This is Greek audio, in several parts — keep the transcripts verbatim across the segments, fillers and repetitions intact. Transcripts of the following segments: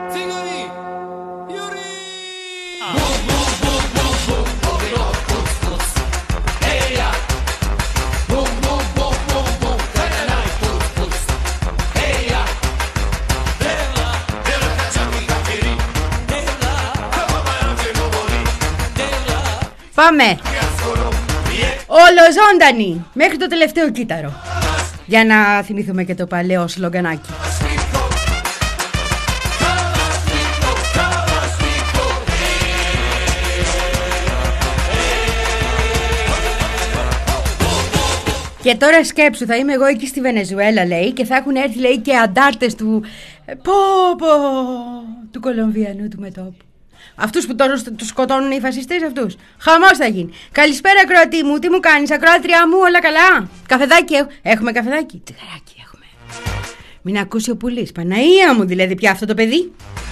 Πάμε! Ολοζώντανη! Μέχρι το τελευταίο κύτταρο. Για να θυμηθούμε και το παλαιό σλογγανάκι. Και τώρα σκέψου, θα είμαι εγώ εκεί στη Βενεζουέλα, λέει, και θα έχουν έρθει, λέει, και αντάρτες του πω πω του Κολομβιανού του μετώπου. Αυτούς που τώρα τους σκοτώνουν οι φασιστές αυτούς. Χαμός θα γίνει. Καλησπέρα, ακροατή μου, τι μου κάνεις, ακροάτριά μου, όλα καλά? Καφεδάκι έχουμε, έχουμε καφεδάκι, τσιγαράκι έχουμε. Μην ακούσει ο πουλής, Παναία μου, δηλαδή πια αυτό το παιδί.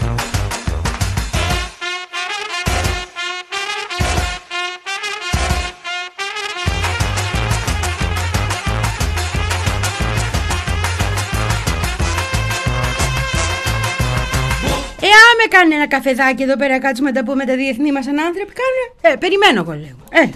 Εάν με κάνει ένα καφεδάκι εδώ πέρα, κάτσουμε να τα πούμε τα διεθνή μας σαν άνθρωποι, κάνε. Ε, περιμένω εγώ, λέω. Ε.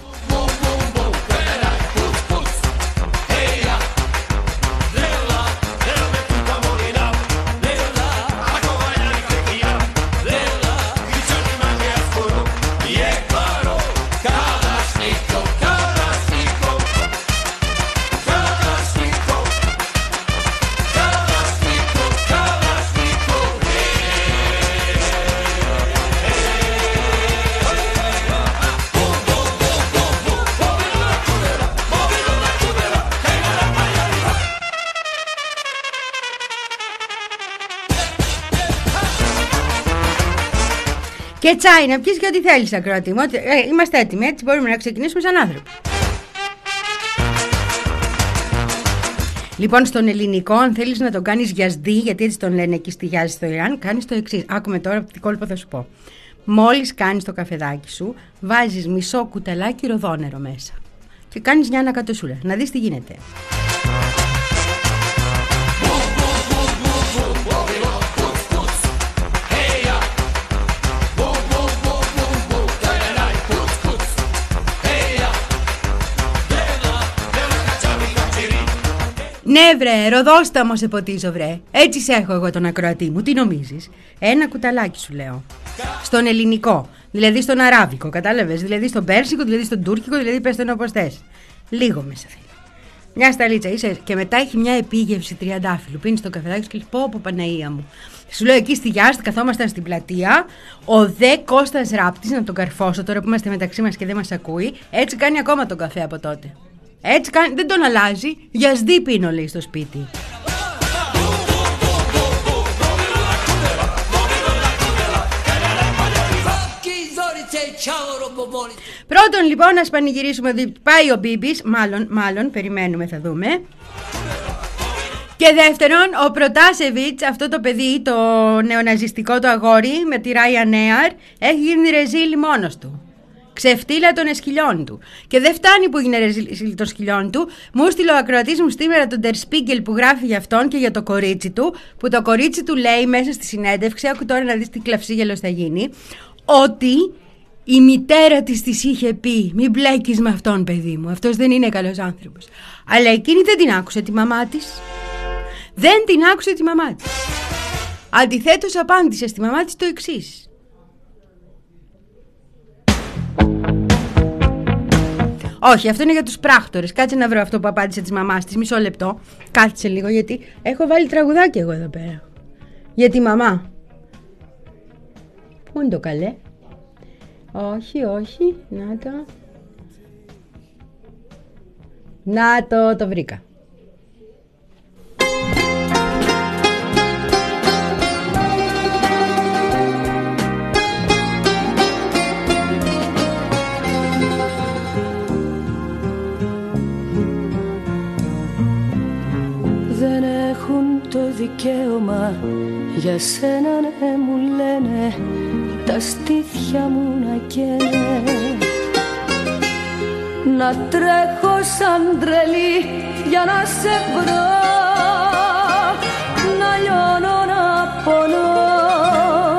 Και τσάι να πιεις και ό,τι θέλεις, ακροατή μου. Ε, είμαστε έτοιμοι, έτσι μπορούμε να ξεκινήσουμε σαν άνθρωποι. Λοιπόν, στον ελληνικό, αν θέλεις να το κάνεις γιασδί, γιατί έτσι τον λένε εκεί στη Γιάζη στο Ιράν, κάνεις το εξής. Άκουμε τώρα τι κόλπο θα σου πω. Μόλις κάνεις το καφεδάκι σου, βάζεις μισό κουταλάκι ροδόνερο μέσα. Και κάνεις μια ανακατοσούρα, να δεις τι γίνεται. Ναι βρε, ροδόσταμο σε ποτίζω βρε. Έτσι σε έχω εγώ τον ακροατή μου, τι νομίζεις? Ένα κουταλάκι σου λέω. Στον ελληνικό, δηλαδή στον αράβικο, κατάλαβες? Δηλαδή στον πέρσικο, δηλαδή στον τούρκικο, δηλαδή πες τον όπως θες. Λίγο μέσα θέλει. Μια σταλίτσα είσαι και μετά έχει μια επίγευση τριαντάφυλλου. Πίνεις το καφεδάκι σου και λες πω πω Παναία μου. Σου λέω εκεί στη Γιάστη καθόμασταν στην πλατεία. Ο δε Κώστας Ράπτης, να τον καρφώσω τώρα που είμαστε μεταξύ μας και δεν μας ακούει, έτσι κάνει ακόμα τον καφέ από τότε. Έτσι κάνει, δεν τον αλλάζει. Γιασδί πίνω, λέει, στο σπίτι. Πρώτον λοιπόν να πανηγυρίσουμε ότι πάει ο Μπίμπης. Μάλλον, μάλλον, περιμένουμε, θα δούμε. Και δεύτερον, ο Προτάσεβιτς, αυτό το παιδί, το νεοναζιστικό το αγόρι με τη Ryanair, έχει γίνει ρεζίλι μόνος του. Ξεφτύλα των εσκυλιών του. Και δεν φτάνει που είναι ρεζίλι των σκυλιών του. Μου στείλε ο ακροατής μου σήμερα τον Der Spiegel που γράφει για αυτόν και για το κορίτσι του. Που το κορίτσι του λέει μέσα στη συνέντευξη, άκου τώρα να δεις τι κλαυσίγελος θα γίνει, ότι η μητέρα της της είχε πει: μην μπλέκεις με αυτόν, παιδί μου, αυτός δεν είναι καλός άνθρωπος. Αλλά εκείνη δεν την άκουσε τη μαμά της. Δεν την άκουσε τη μαμά της. Αντιθέτως απάντησε στη μαμά της το εξής: όχι, αυτό είναι για τους πράκτορες. Κάτσε να βρω αυτό που απάντησε της μαμάς της. Μισό λεπτό. Κάθισε λίγο, γιατί έχω βάλει τραγουδάκι εγώ εδώ πέρα. Για τη μαμά. Πού είναι το καλέ? Όχι, όχι. Να το. Να το, το βρήκα. Δεν έχουν το δικαίωμα για σένα, ναι, μου λένε, τα στήθια μου να καίνε. Να τρέχω σαν τρελή για να σε βρω, να λιώνω, να πονώ.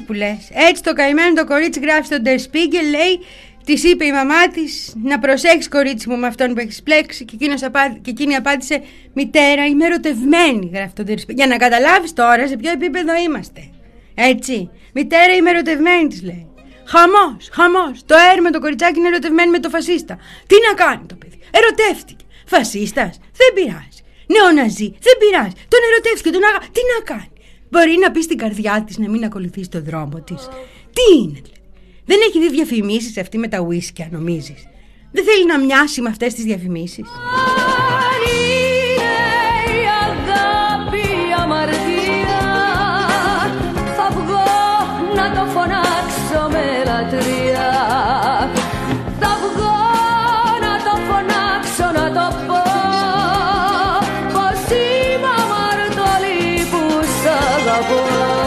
που λες. Έτσι το καημένο το κορίτσι γράφει στον Der Spiegel, λέει, της είπε η μαμά της να προσέξεις κορίτσι μου με αυτόν που έχεις πλέξει, και, απά... και εκείνη απάντησε, μητέρα είμαι ερωτευμένη, γράφει τον Der Spiegel. Για να καταλάβεις τώρα σε ποιο επίπεδο είμαστε. Έτσι, μητέρα είμαι ερωτευμένη, της λέει. Χαμός, χαμός. Το έρμο το κοριτσάκι είναι ερωτευμένη με το φασίστα. Τι να κάνει το παιδί. Ερωτεύτηκε. Φασίστας, δεν πειράζει. Νεοναζί, δεν πειράζει. Τον ερωτεύτηκε, τον αγα... Τι να κάνει. Μπορεί να πει στην καρδιά της να μην ακολουθήσει τον δρόμο της. Τι είναι, δηλαδή. Δεν έχει δει διαφημίσεις αυτή με τα ουίσκια, νομίζεις. Δεν θέλει να μοιάσει με αυτές τις διαφημίσεις. Αν είναι η αγάπη αμαρτία, θα βγω να το φωνάξω με λατρεία. Θα βγω να το φωνάξω, να το πω, πως είμαι αμαρτωλή που σ' αγαπώ.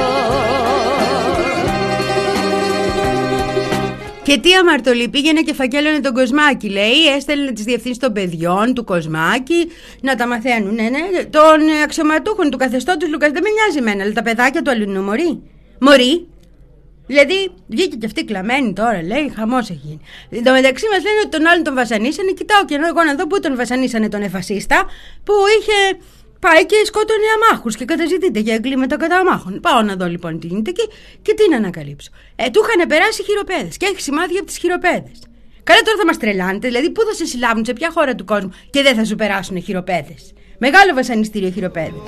Και τι αμαρτωλή, πήγαινε και φακέλωνε τον Κοσμάκη, λέει. Έστελνε τις διευθύνσεις των παιδιών του Κοσμάκη να τα μαθαίνουν, ναι, ναι, των αξιωματούχων του καθεστώτος Λουκάς. Δεν με νοιάζει εμένα, αλλά τα παιδάκια του αλλού μωρή. Μωρή. Δηλαδή, βγήκε και αυτή κλαμμένη τώρα, λέει, χαμός έχει γίνει. Εν τω μεταξύ μας λένε ότι τον άλλον τον βασανίσανε. Κοιτάω και εγώ να δω πού τον βασανίσανε τον εφασίστα, που είχε πάει και σκότωνε αμάχους και καταζητείται για εγκλήματα κατά αμάχων. Πάω να δω λοιπόν τι γίνεται και, και τι να ανακαλύψω. Ε, του είχαν περάσει χειροπέδες και έχει σημάδια από τις χειροπέδες. Καλά, τώρα θα μας τρελάνετε, δηλαδή πού θα σε συλλάβουν, σε ποια χώρα του κόσμου και δεν θα σου περάσουν χειροπέδες. Μεγάλο βασανιστήριο χειροπέδες.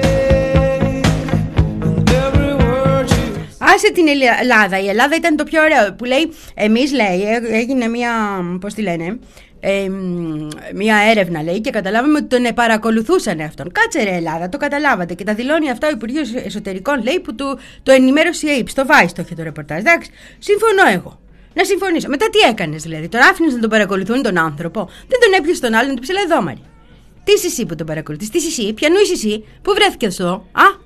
Άσε την Ελλάδα. Η Ελλάδα ήταν το πιο ωραίο. Που λέει, εμείς λέει, έγινε μια, πώς τη λένε, ε, μια έρευνα λέει και καταλάβαμε ότι τον παρακολουθούσαν αυτόν. Κάτσε ρε Ελλάδα, το καταλάβατε. Και τα δηλώνει αυτά ο Υπουργείος Εσωτερικών, λέει, που του, το ενημέρωσε η ΑΕΠ. Στο Vice το είχε το ρεπορτάζ. Εντάξει, συμφωνώ εγώ. Να συμφωνήσω. Μετά τι έκανες δηλαδή, τον άφηνες να τον παρακολουθούν τον άνθρωπο. Δεν τον έπιασε τον άλλον, του ψηλά εδώ Μαρή. Τι είσαι εσύ που τον παρακολουθείς, τι είσαι εσύ, ποιανού είσαι εσύ, πού βρέθηκε αυτό, α?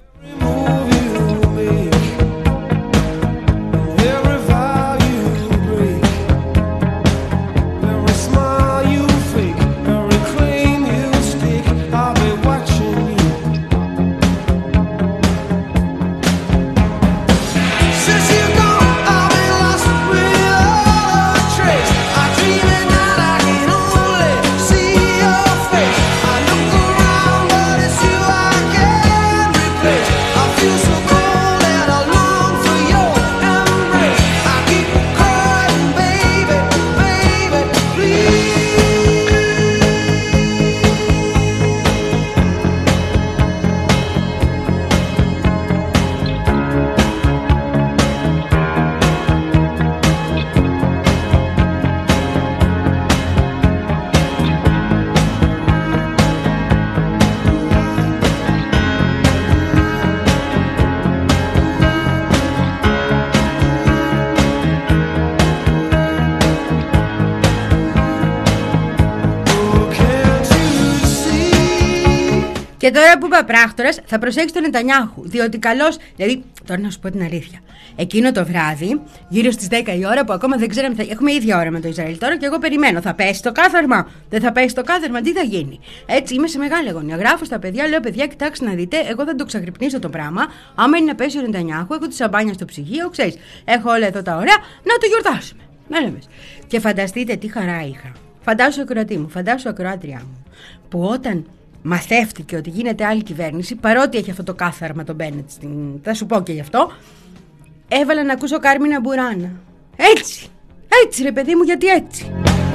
Και τώρα που είπα πράκτορας, θα προσέξει τον Νετανιάχου. Διότι καλώς. Δηλαδή, τώρα να σου πω την αλήθεια. Εκείνο το βράδυ, γύρω στις δέκα η ώρα, που ακόμα δεν ξέραμε. Θα... Έχουμε ίδια ώρα με το Ισραήλ τώρα και εγώ περιμένω. Θα πέσει το κάθαρμα. Δεν θα πέσει το κάθαρμα, τι θα γίνει. Έτσι, είμαι σε μεγάλη αγωνία. Γράφω στα παιδιά, λέω: παιδιά, κοιτάξτε να δείτε, εγώ θα το ξαγρυπνήσω το πράγμα. Άμα είναι να πέσει ο Νετανιάχου, έχω τη σαμπάνια στο ψυγείο, ξέρεις. Έχω όλα εδώ τα ωραία, να το γιορτάσουμε. Και φανταστείτε τι χαρά είχα. Φαντάσου ακροατή μου, φαντάσου ακροάτριά μου, που όταν μαθεύτηκε ότι γίνεται άλλη κυβέρνηση, παρότι έχει αυτό το κάθαρμα τον Μπένετ, στην... θα σου πω και γι' αυτό, έβαλα να ακούσω Κάρμινα Μπουράνα. Έτσι, έτσι ρε παιδί μου, γιατί έτσι.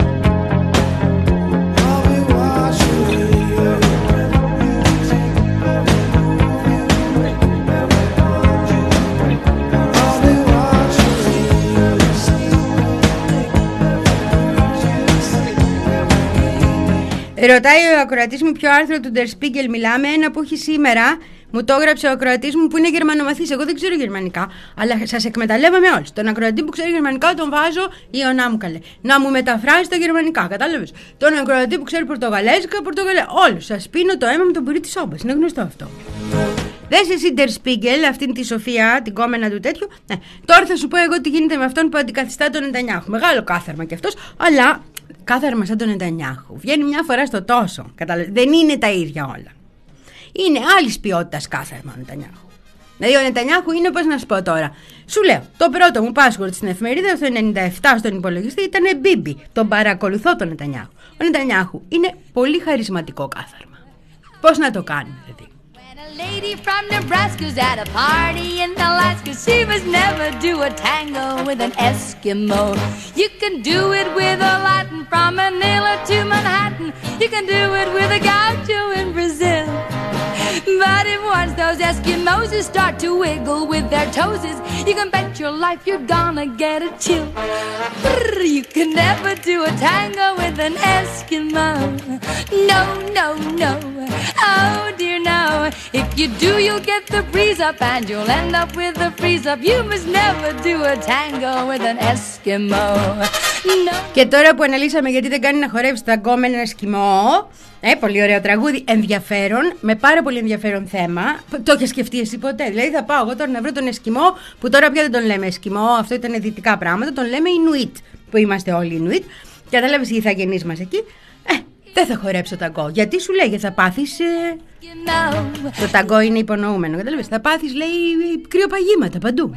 Ρωτάει ο ακροατής μου ποιο άρθρο του Der Spiegel μιλάμε, ένα που έχει σήμερα. Μου το έγραψε ο ακροατής μου που είναι γερμανομαθής. Εγώ δεν ξέρω γερμανικά, αλλά σας εκμεταλλεύομαι όλους. Τον ακροατή που ξέρει γερμανικά τον βάζω Ιωνά μου καλέ. Να μου μεταφράσει στα γερμανικά, κατάλαβες. Τον ακροατή που ξέρει πορτογαλέζικα, πορτογαλέζικα. Όλους σας πίνω το αίμα με τον πουρί της όμπας. Είναι γνωστό αυτό. Δες εσύ Der Spiegel, αυτήν τη Σοφία, την κόμενα του τέτοιου. Ναι. Τώρα θα σου πω εγώ τι γίνεται με αυτόν που αντικαθιστά τον Νετανιάχου. Μεγάλο κάθαρμα κι αυτός, αλλά κάθαρμα σαν τον Νετανιάχου. Βγαίνει μια φορά στο τόσο. Καταλαβαίνετε. Δεν είναι τα ίδια όλα. Είναι άλλης ποιότητας κάθαρμα ο Νετανιάχου. Δηλαδή ο Νετανιάχου είναι, πώς να σου πω τώρα. Σου λέω, το πρώτο μου password στην εφημερίδα το ενενήντα επτά στον υπολογιστή ήταν Μπίμπι. Τον παρακολουθώ τον Νετανιάχου. Ο Νετανιάχου είναι πολύ χαρισματικό κάθαρμα. Πώς να το κάνει, δηλαδή. A lady from Nebraska's at a party in Alaska. She must never do a tango with an Eskimo. You can do it with a Latin from Manila to Manhattan. You can do it with a gaucho in Brazil. But if once those Eskimos start to wiggle with their toesies, you can bet your life you're gonna get a chill. You can never do a tango with an Eskimo. No, no, no. Oh dear no. If you do, you'll get the breeze up and you'll end up with the freeze up. You must never do a tango with an Eskimo. No. Και τώρα που αναλύσαμε γιατί δεν κάνει να χορεύει ταγκό με έναν Εσκιμό, ε, πολύ ωραίο τραγούδι, ενδιαφέρον, με πάρα πολύ ενδιαφέρον θέμα. Το έχεις σκεφτεί εσύ ποτέ? Δηλαδή θα πάω εγώ τώρα να βρω τον Εσκιμό, που τώρα πια δεν τον λέμε Εσκιμό, αυτό ήταν δυτικά πράγματα, τον λέμε Ινουίτ, που είμαστε όλοι Ινουίτ. Κατάλαβες οι ηθαγενείς μας εκεί. Ε, δεν θα χορέψω ταγκό. Γιατί σου λέγε θα πάθεις... Ε... Το ταγκό είναι υπονοούμενο, κατάλαβες. Θα πάθεις, λέει, κρυοπαγήματα παντού.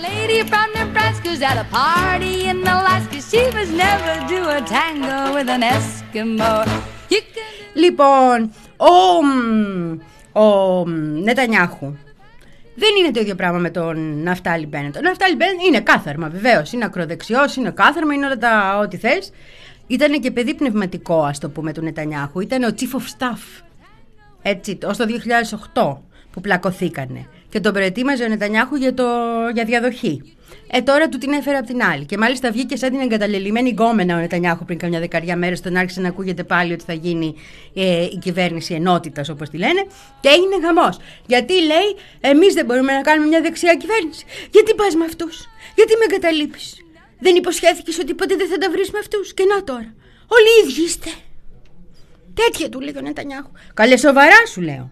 Λοιπόν, ο, ο Νετανιάχου δεν είναι το ίδιο πράγμα με τον Ναφτάλι Μπένετ. Ο Ναφτάλι Μπένετ είναι κάθαρμα, βεβαίως. Είναι ακροδεξιός, είναι κάθαρμα, είναι όλα τα ό,τι θες. Ήτανε και παιδί πνευματικό, ας το πούμε, του Νετανιάχου. Ήταν ο Chief of Staff. Έτσι, ως το δύο χιλιάδες οκτώ που πλακωθήκανε. Και τον προετοίμαζε ο Νετανιάχου για, το, για διαδοχή. Ε, τώρα του την έφερε απ' την άλλη. Και μάλιστα βγήκε σαν την εγκαταλελειμμένη γκόμενα ο Νετανιάχου πριν καμιά δεκαριά μέρες. Τον άρχισε να ακούγεται πάλι ότι θα γίνει ε, η κυβέρνηση ενότητας, όπως τη λένε. Και έγινε χαμός. Γιατί λέει, εμείς δεν μπορούμε να κάνουμε μια δεξιά κυβέρνηση. Γιατί πας με αυτούς? Γιατί με εγκαταλείπεις? Δεν υποσχέθηκες ότι ποτέ δεν θα τα βρεις με αυτούς? Και να τώρα, όλοι οι ίδιοι είστε. Τέτοια του λέει ο Νετανιάχου. Καλέ, σοβαρά σου λέω.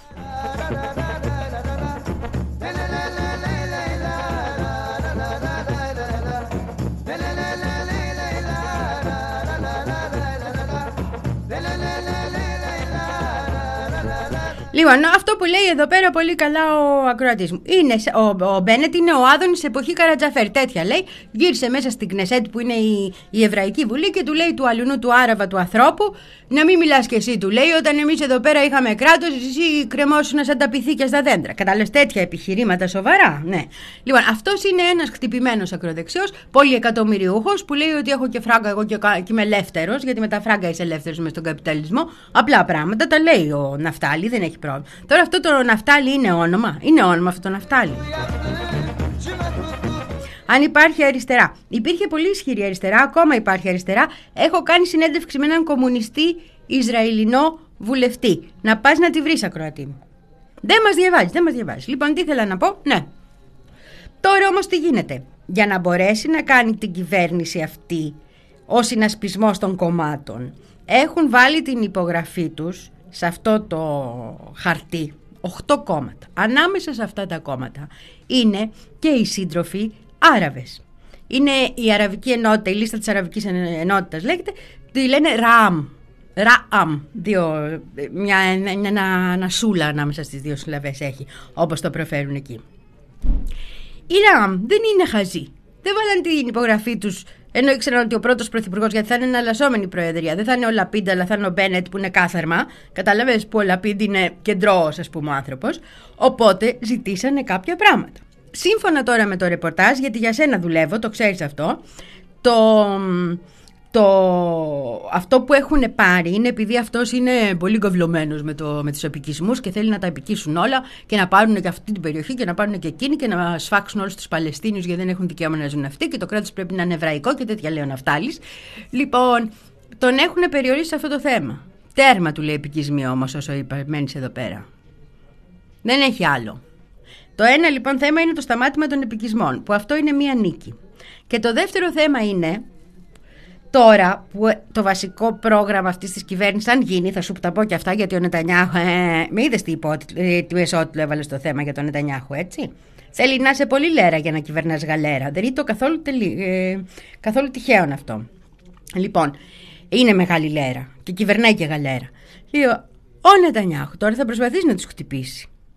Λοιπόν, αυτό που λέει εδώ πέρα πολύ καλά ο ακροατής μου. Είναι, ο, ο Μπένετ είναι ο Άδωνης εποχή Καρατζαφέρ. Τέτοια λέει. Γύρισε μέσα στην Κνεσέτ που είναι η, η Εβραϊκή Βουλή και του λέει του αλουνού του Άραβα του ανθρώπου, να μην μιλάς κι εσύ, του λέει, όταν εμείς εδώ πέρα είχαμε κράτος, εσύ κρεμόσουνα σαν τα πυθίκια στα δέντρα. Κατάλαβες, τέτοια επιχειρήματα σοβαρά. Ναι. Λοιπόν, αυτός είναι ένας χτυπημένος ακροδεξιός, πολυεκατομμυριούχος, που λέει ότι έχω και φράγκα εγώ και, και είμαι ελεύθερος, γιατί με τα φράγκα είσαι ελεύθερος μες στον καπιταλισμό. Απλά πράγματα τα λέει ο Ναφτάλη, δεν έχει πρόβλημα. Τώρα αυτό το Ναφτάλη είναι όνομα. Είναι όνομα αυτό το Ναφτάλη. Αν υπάρχει αριστερά. Υπήρχε πολύ ισχυρή αριστερά, ακόμα υπάρχει αριστερά. Έχω κάνει συνέντευξη με έναν κομμουνιστή Ισραηλινό βουλευτή. Να πας να τη βρεις, ακροατή μου. Δεν μας διαβάζει, δεν μας διαβάζει. Λοιπόν, τι ήθελα να πω, ναι. Τώρα όμως τι γίνεται? Για να μπορέσει να κάνει την κυβέρνηση αυτή ο συνασπισμός των κομμάτων, έχουν βάλει την υπογραφή τους σε αυτό το χαρτί οχτώ κόμματα. Ανάμεσα σε αυτά τα κόμματα είναι και οι σύντροφοι Άραβες. Είναι η Αραβική Ενότητα, η λίστα της Αραβικής Ενότητας λέγεται, τη λένε ΡΑΑΜ. ΡΑΑΜ, δύο, μια, ένα, ένα, ένα σούλα ανάμεσα στις δύο συλλαβές έχει, όπως το προφέρουν εκεί. Η ΡΑΑΜ δεν είναι χαζή. Δεν βάλαν την υπογραφή τους ενώ ήξεραν ότι ο πρώτος πρωθυπουργός, γιατί θα είναι εναλλασσόμενη προεδρία, δεν θα είναι ο Λαπίντ, αλλά θα είναι ο Μπένετ που είναι κάθαρμα. Καταλαβαίνεις που ο Λαπίντ είναι κεντρός, ας πούμε, ο άνθρωπος. Οπότε ζητήσανε κάποια πράγματα. Σύμφωνα τώρα με το ρεπορτάζ, γιατί για σένα δουλεύω, το ξέρεις αυτό, το, το, αυτό που έχουν πάρει είναι επειδή αυτός είναι πολύ καυλωμένος με, το, με τους επικισμούς και θέλει να τα επικίσουν όλα και να πάρουν και αυτή την περιοχή και να πάρουν και εκείνη και να σφάξουν όλους τους Παλαιστίνιους γιατί δεν έχουν δικαίωμα να ζουν αυτοί και το κράτος πρέπει να είναι εβραϊκό και τέτοια λέει ο Ναφτάλης. Λοιπόν, τον έχουν περιορίσει σε αυτό το θέμα. Τέρμα του λέει επικισμοί όμως όσο είπα, μένεις εδώ πέρα. Δεν έχει άλλο. Το ένα λοιπόν θέμα είναι το σταμάτημα των επικισμών, που αυτό είναι μία νίκη. Και το δεύτερο θέμα είναι, τώρα που το βασικό πρόγραμμα αυτής της κυβέρνησης, αν γίνει, θα σου τα πω και αυτά, γιατί ο Νετανιάχου, ε, με είδες τι ισότιτλο έβαλε στο θέμα για τον Νετανιάχου, έτσι. Θέλει να είσαι πολύ λέρα για να κυβερνάς γαλέρα. Δεν είναι το καθόλου, τελει, ε, καθόλου τυχαίο αυτό. Λοιπόν, είναι μεγάλη λέρα και κυβερνάει και γαλέρα. Λέω, ο Νετανιάχου τώρα θα προσπαθήσει να τους χτυπήσει.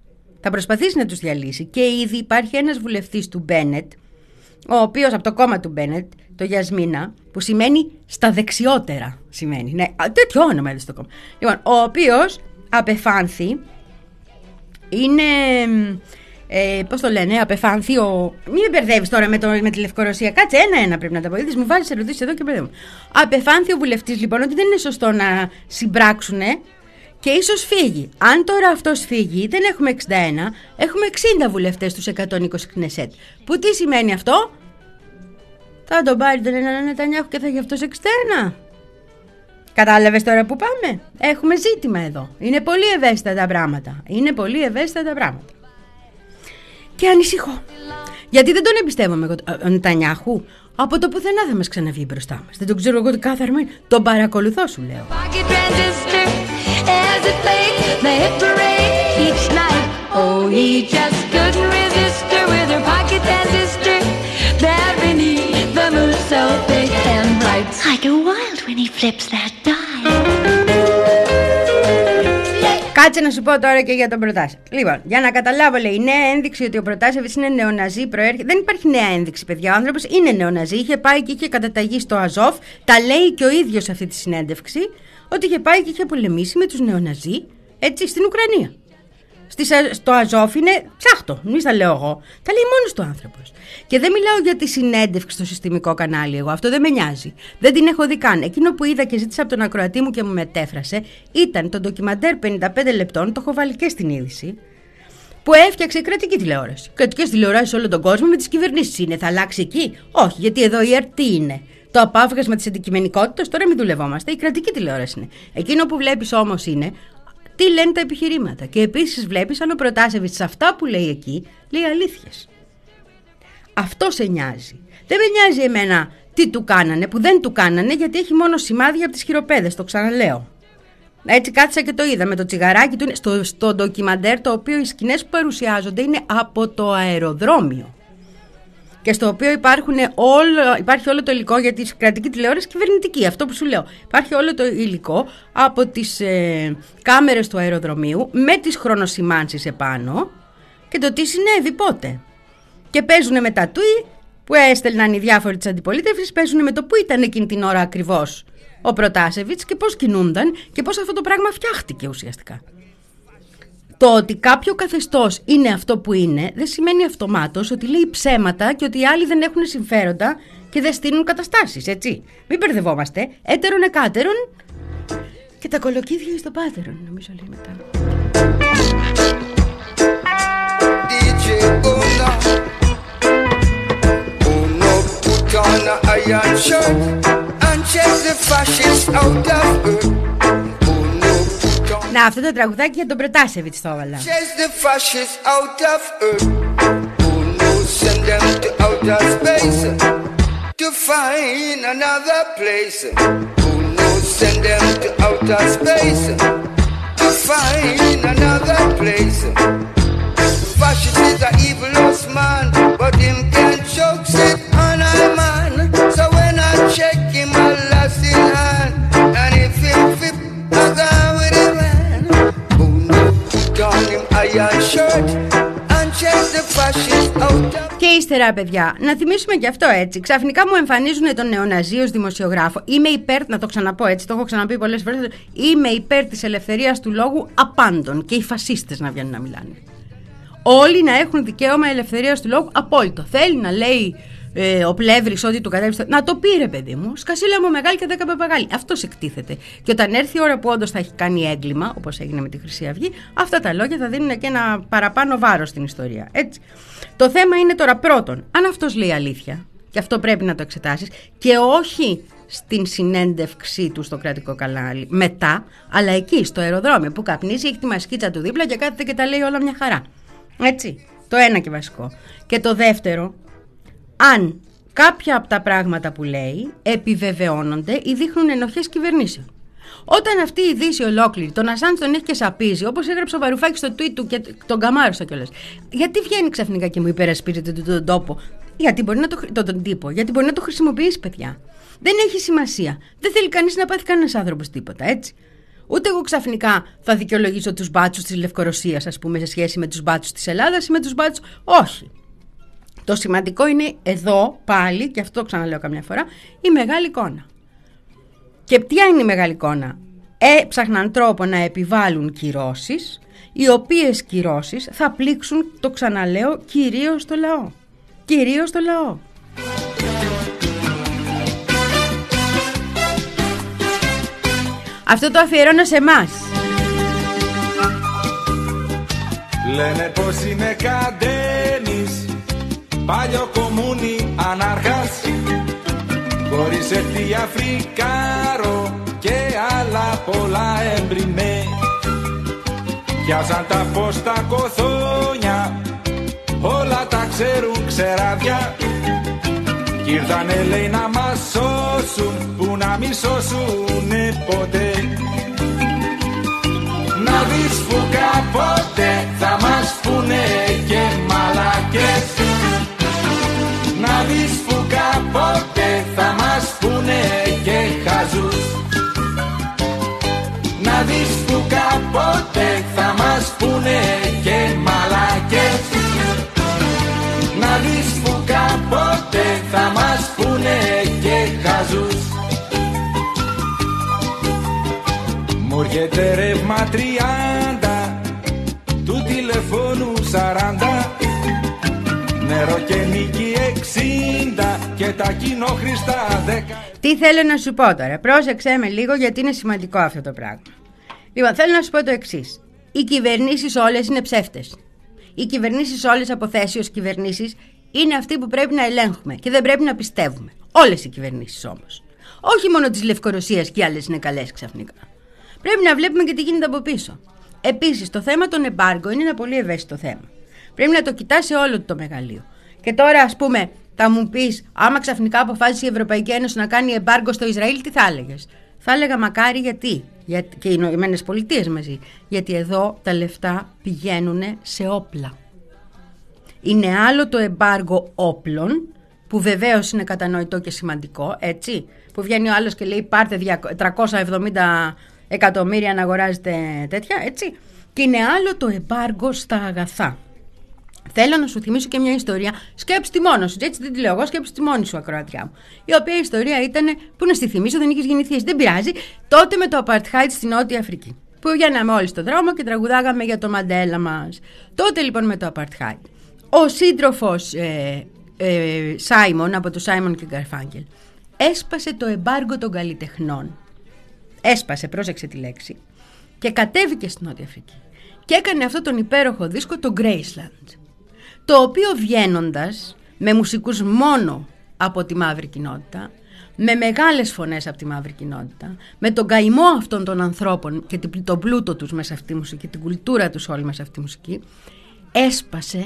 Θα προσπαθήσει να τους διαλύσει. Και ήδη υπάρχει ένας βουλευτής του Μπένετ, ο οποίος από το κόμμα του Μπένετ, το Γιασμίνα, που σημαίνει στα δεξιότερα. Σημαίνει. Ναι, τέτοιο όνομα έδωσε το κόμμα. Λοιπόν, ο οποίος απεφάνθη, είναι. Ε, πώς το λένε, απεφάνθη ο. Μην μπερδεύεις τώρα με, το, με τη Λευκορωσία. Κάτσε ένα-ένα πρέπει να τα βοηθήσεις. Μου βάζεις ερωτήσεις εδώ και μπερδεύω. Απεφάνθη ο βουλευτής λοιπόν ότι δεν είναι σωστό να συμπράξουνε και ίσως φύγει. Αν τώρα αυτός φύγει, δεν έχουμε εξήντα ένα, έχουμε εξήντα βουλευτές στους εκατόν είκοσι Κνεσέτ. Που τι σημαίνει αυτό? Θα τον πάρει τον ένα Νετανιάχου και θα έχει αυτός εξήντα ένα. Κατάλαβες τώρα που πάμε? Έχουμε ζήτημα εδώ. Είναι πολύ ευαίσθητα τα πράγματα. Είναι πολύ ευαίσθητα τα πράγματα. Και ανησυχώ. Γιατί δεν τον εμπιστεύομαι εγώ, ο Νετανιάχου. Από το πουθενά θα μας ξαναβγεί μπροστά μας. Δεν τον ξέρω εγώ τι κάθαρμα είναι. Τον παρακολουθώ, σου λέω. I go wild when he flips that dial. Κάτσε να σου πω τώρα και για τον Προτάσεβιτς. Λοιπόν, για να καταλάβω, λέει, η νέα ένδειξη ότι ο Προτάσεβιτς είναι νεοναζί προέρχεται. Δεν υπάρχει νέα ένδειξη, παιδιά. Ο άνθρωπος είναι νεοναζί. Είχε πάει και είχε καταταγεί στο Αζόφ. Τα λέει και ο ίδιος αυτή τη συνέντευξη. Ότι είχε πάει και είχε πολεμήσει με τους νεοναζί, έτσι, στην Ουκρανία. Στο Αζόφ είναι ψάχτο, μη τα λέω εγώ. Τα λέει μόνος του άνθρωπος. Και δεν μιλάω για τη συνέντευξη στο συστημικό κανάλι, εγώ. Αυτό δεν με νοιάζει. Δεν την έχω δει καν. Εκείνο που είδα και ζήτησα από τον ακροατή μου και μου μετέφρασε ήταν το ντοκιμαντέρ πενήντα πέντε λεπτών, το έχω βάλει και στην είδηση, που έφτιαξε η κρατική τηλεόραση. Κρατικές τηλεοράσεις σε όλο τον κόσμο με τις κυβερνήσεις είναι. Θα αλλάξει εκεί? Όχι, γιατί εδώ η ΕΡΤ τι είναι? Το απάβγασμα της αντικειμενικότητας, τώρα μην δουλευόμαστε. Η κρατική τηλεόραση είναι. Εκείνο που βλέπεις όμως είναι τι λένε τα επιχειρήματα. Και επίσης βλέπεις αν ο Προτάσεβιτς σε αυτά που λέει εκεί λέει αλήθειες. Αυτό σε νοιάζει. Δεν με νοιάζει εμένα τι του κάνανε, που δεν του κάνανε, γιατί έχει μόνο σημάδια από τις χειροπέδες, το ξαναλέω. Έτσι κάθισα και το είδα με το τσιγαράκι του στο, στο ντοκιμαντέρ, το οποίο οι σκηνές που παρουσιάζονται είναι από το αεροδρόμιο. Και στο οποίο υπάρχουν όλο, υπάρχει όλο το υλικό για τη κρατική τηλεόραση κυβερνητική. Αυτό που σου λέω. Υπάρχει όλο το υλικό από τις ε, κάμερες του αεροδρομίου με τις χρονοσημάνσεις επάνω και το τι συνέβη πότε. Και παίζουν με τα τουί που έστελναν οι διάφοροι της αντιπολίτευσης, παίζουν με το που ήταν εκείνη την ώρα ακριβώς ο Προτάσεβιτς και πώς κινούνταν και πώς αυτό το πράγμα φτιάχτηκε ουσιαστικά. Το ότι κάποιο καθεστώς είναι αυτό που είναι δεν σημαίνει αυτομάτως ότι λέει ψέματα και ότι οι άλλοι δεν έχουν συμφέροντα και δεν στείλουν καταστάσεις, έτσι. Μην μπερδευόμαστε. Έτερον εκάτερον και τα κολοκύθια στο πάτερον, νομίζω λέει μετά. ντι τζέι Uno, Uno put on a iron shirt and chase the fascists out of earth. Να, αυτό το τραγουδάκι για τον Προτάσεβιτς το έβαλα. Και ύστερα, παιδιά, να θυμίσουμε και αυτό, έτσι. Ξαφνικά μου εμφανίζουν τον νεοναζί ως δημοσιογράφο. Είμαι υπέρ, να το ξαναπώ έτσι, το έχω ξαναπεί πολλές φορές. Είμαι υπέρ της ελευθερίας του λόγου απάντων. Και οι φασίστες να βγαίνουν να μιλάνε. Όλοι να έχουν δικαίωμα ελευθερίας του λόγου απόλυτο. Θέλει να λέει ε, ο Πλεύρης ότι του κατέβει. Να το πει, ρε παιδί μου, σκασίλα μου μεγάλη και δέκα παπαγάλη. Αυτό εκτίθεται. Και όταν έρθει η ώρα που όντως θα έχει κάνει έγκλημα, όπως έγινε με τη Χρυσή Αυγή, αυτά τα λόγια θα δίνουν και ένα παραπάνω βάρος στην ιστορία. Έτσι. Το θέμα είναι τώρα πρώτον, αν αυτός λέει αλήθεια, και αυτό πρέπει να το εξετάσεις, και όχι στην συνέντευξή του στο κρατικό κανάλι μετά, αλλά εκεί στο αεροδρόμιο που καπνίζει, έχει τη μασκίτσα του δίπλα και κάθεται και τα λέει όλα μια χαρά. Έτσι. Το ένα και βασικό. Και το δεύτερο, αν κάποια από τα πράγματα που λέει επιβεβαιώνονται ή δείχνουν ενοχές κυβερνήσεων. Όταν αυτή η δύση ολόκληρη, τον Ασάντζ τον έχει και σαπίζει, όπως έγραψε ο Βαρουφάκης στο tweet του και τον καμάρωσα κιόλας. Γιατί βγαίνει ξαφνικά και μου υπερασπίζεται τον, τον τόπο, γιατί μπορεί να το, τον, τον τύπο, γιατί μπορεί να το χρησιμοποιήσει, παιδιά. Δεν έχει σημασία. Δεν θέλει κανείς να πάθει κανένας άνθρωπος τίποτα, έτσι. Ούτε εγώ ξαφνικά θα δικαιολογήσω τους μπάτσους της Λευκορωσίας, ας πούμε, σε σχέση με τους μπάτσους της Ελλάδας ή με τους μπάτσους. Όχι. Το σημαντικό είναι εδώ πάλι, και αυτό το ξαναλέω καμιά φορά, η μεγάλη εικόνα. Και ποια είναι η μεγάλη εικόνα? Έψαχναν τρόπο να επιβάλλουν κυρώσεις, οι οποίες κυρώσεις θα πλήξουν, το ξαναλέω, κυρίως το λαό. Κυρίως το λαό. Αυτό το αφιερώνω σε εμάς. Λένε πως είναι καντένης, παλιό κομμούνι ανάρχας, χωρίς ευθύ Αφρικάρο και άλλα πολλά εμπριμέ. Πιάσαν τα φως τα κοθόνια, όλα τα ξέρουν ξεράδια, κι ήρθανε λέει να μας σώσουν, που να μη σώσουνε ποτέ. Να δεις που κάποτε θα μας πούνε και μαλακές, να δεις που κάποτε θα μας πούνε και χαζούς, να δεις που κάποτε θα μας πούνε και μαλακές, να δεις που κάποτε θα μας πούνε και χαζούς. Μου έρχεται ρεύμα τριάντα, του τηλεφώνου σαράντα, νερό και νίκη εξήντα και τα κοινόχρηστα δέκα. Τι θέλω να σου πω τώρα, πρόσεξέ με λίγο γιατί είναι σημαντικό αυτό το πράγμα. Λοιπόν, θέλω να σου πω το εξής. Οι κυβερνήσεις όλες είναι ψεύτες. Οι κυβερνήσεις όλες από θέση ως κυβερνήσεις είναι αυτοί που πρέπει να ελέγχουμε και δεν πρέπει να πιστεύουμε. Όλες οι κυβερνήσεις όμως. Όχι μόνο της Λευκορωσίας και οι άλλες είναι καλές ξαφνικά. Πρέπει να βλέπουμε και τι γίνεται από πίσω. Επίσης, το θέμα των εμπάργκο είναι ένα πολύ ευαίσθητο θέμα. Πρέπει να το κοιτάς σε όλο το μεγαλείο. Και τώρα, ας πούμε, θα μου πεις, άμα ξαφνικά αποφάσισε η Ευρωπαϊκή Ένωση να κάνει εμπάργκο στο Ισραήλ, τι θα έλεγες? Θα έλεγα μακάρι, γιατί, γιατί και οι Ηνωμένες Πολιτείες μαζί. Γιατί εδώ τα λεφτά πηγαίνουν σε όπλα. Είναι άλλο το εμπάργκο όπλων, που βεβαίως είναι κατανοητό και σημαντικό, έτσι. Που βγαίνει ο άλλος και λέει πάρτε τριακόσια εβδομήντα εκατομμύρια να αγοράζετε τέτοια, έτσι. Και είναι άλλο το εμπάργκο στα αγαθά. Θέλω να σου θυμίσω και μια ιστορία. Σκέψου τη μόνο σου, έτσι δεν τη λέω εγώ, σκέψου τη μόνη σου, ακροατριά μου. Η οποία ιστορία ήταν, που να στη θυμίσω, δεν είχες γεννηθεί, δεν πειράζει, τότε με το Apartheid στη Νότια Αφρική. Που βγαίναμε όλοι στον δρόμο και τραγουδάγαμε για το Μαντέλα μας. Τότε λοιπόν με το Apartheid, ο σύντροφος ε, ε, Σάιμον, από το Σάιμον και Γκαρφάγγελ, έσπασε το εμπάργκο των καλλιτεχνών. Έσπασε, πρόσεξε τη λέξη, και κατέβηκε στη Νότια Αφρική. Και έκανε αυτό τον υπέροχο δίσκο, το Graceland, το οποίο βγαίνοντας με μουσικούς μόνο από τη μαύρη κοινότητα, με μεγάλες φωνές από τη μαύρη κοινότητα, με τον καημό αυτών των ανθρώπων και τον πλούτο τους μέσα σε αυτή τη μουσική και την κουλτούρα τους όλη μέσα σε αυτή τη μουσική, έσπασε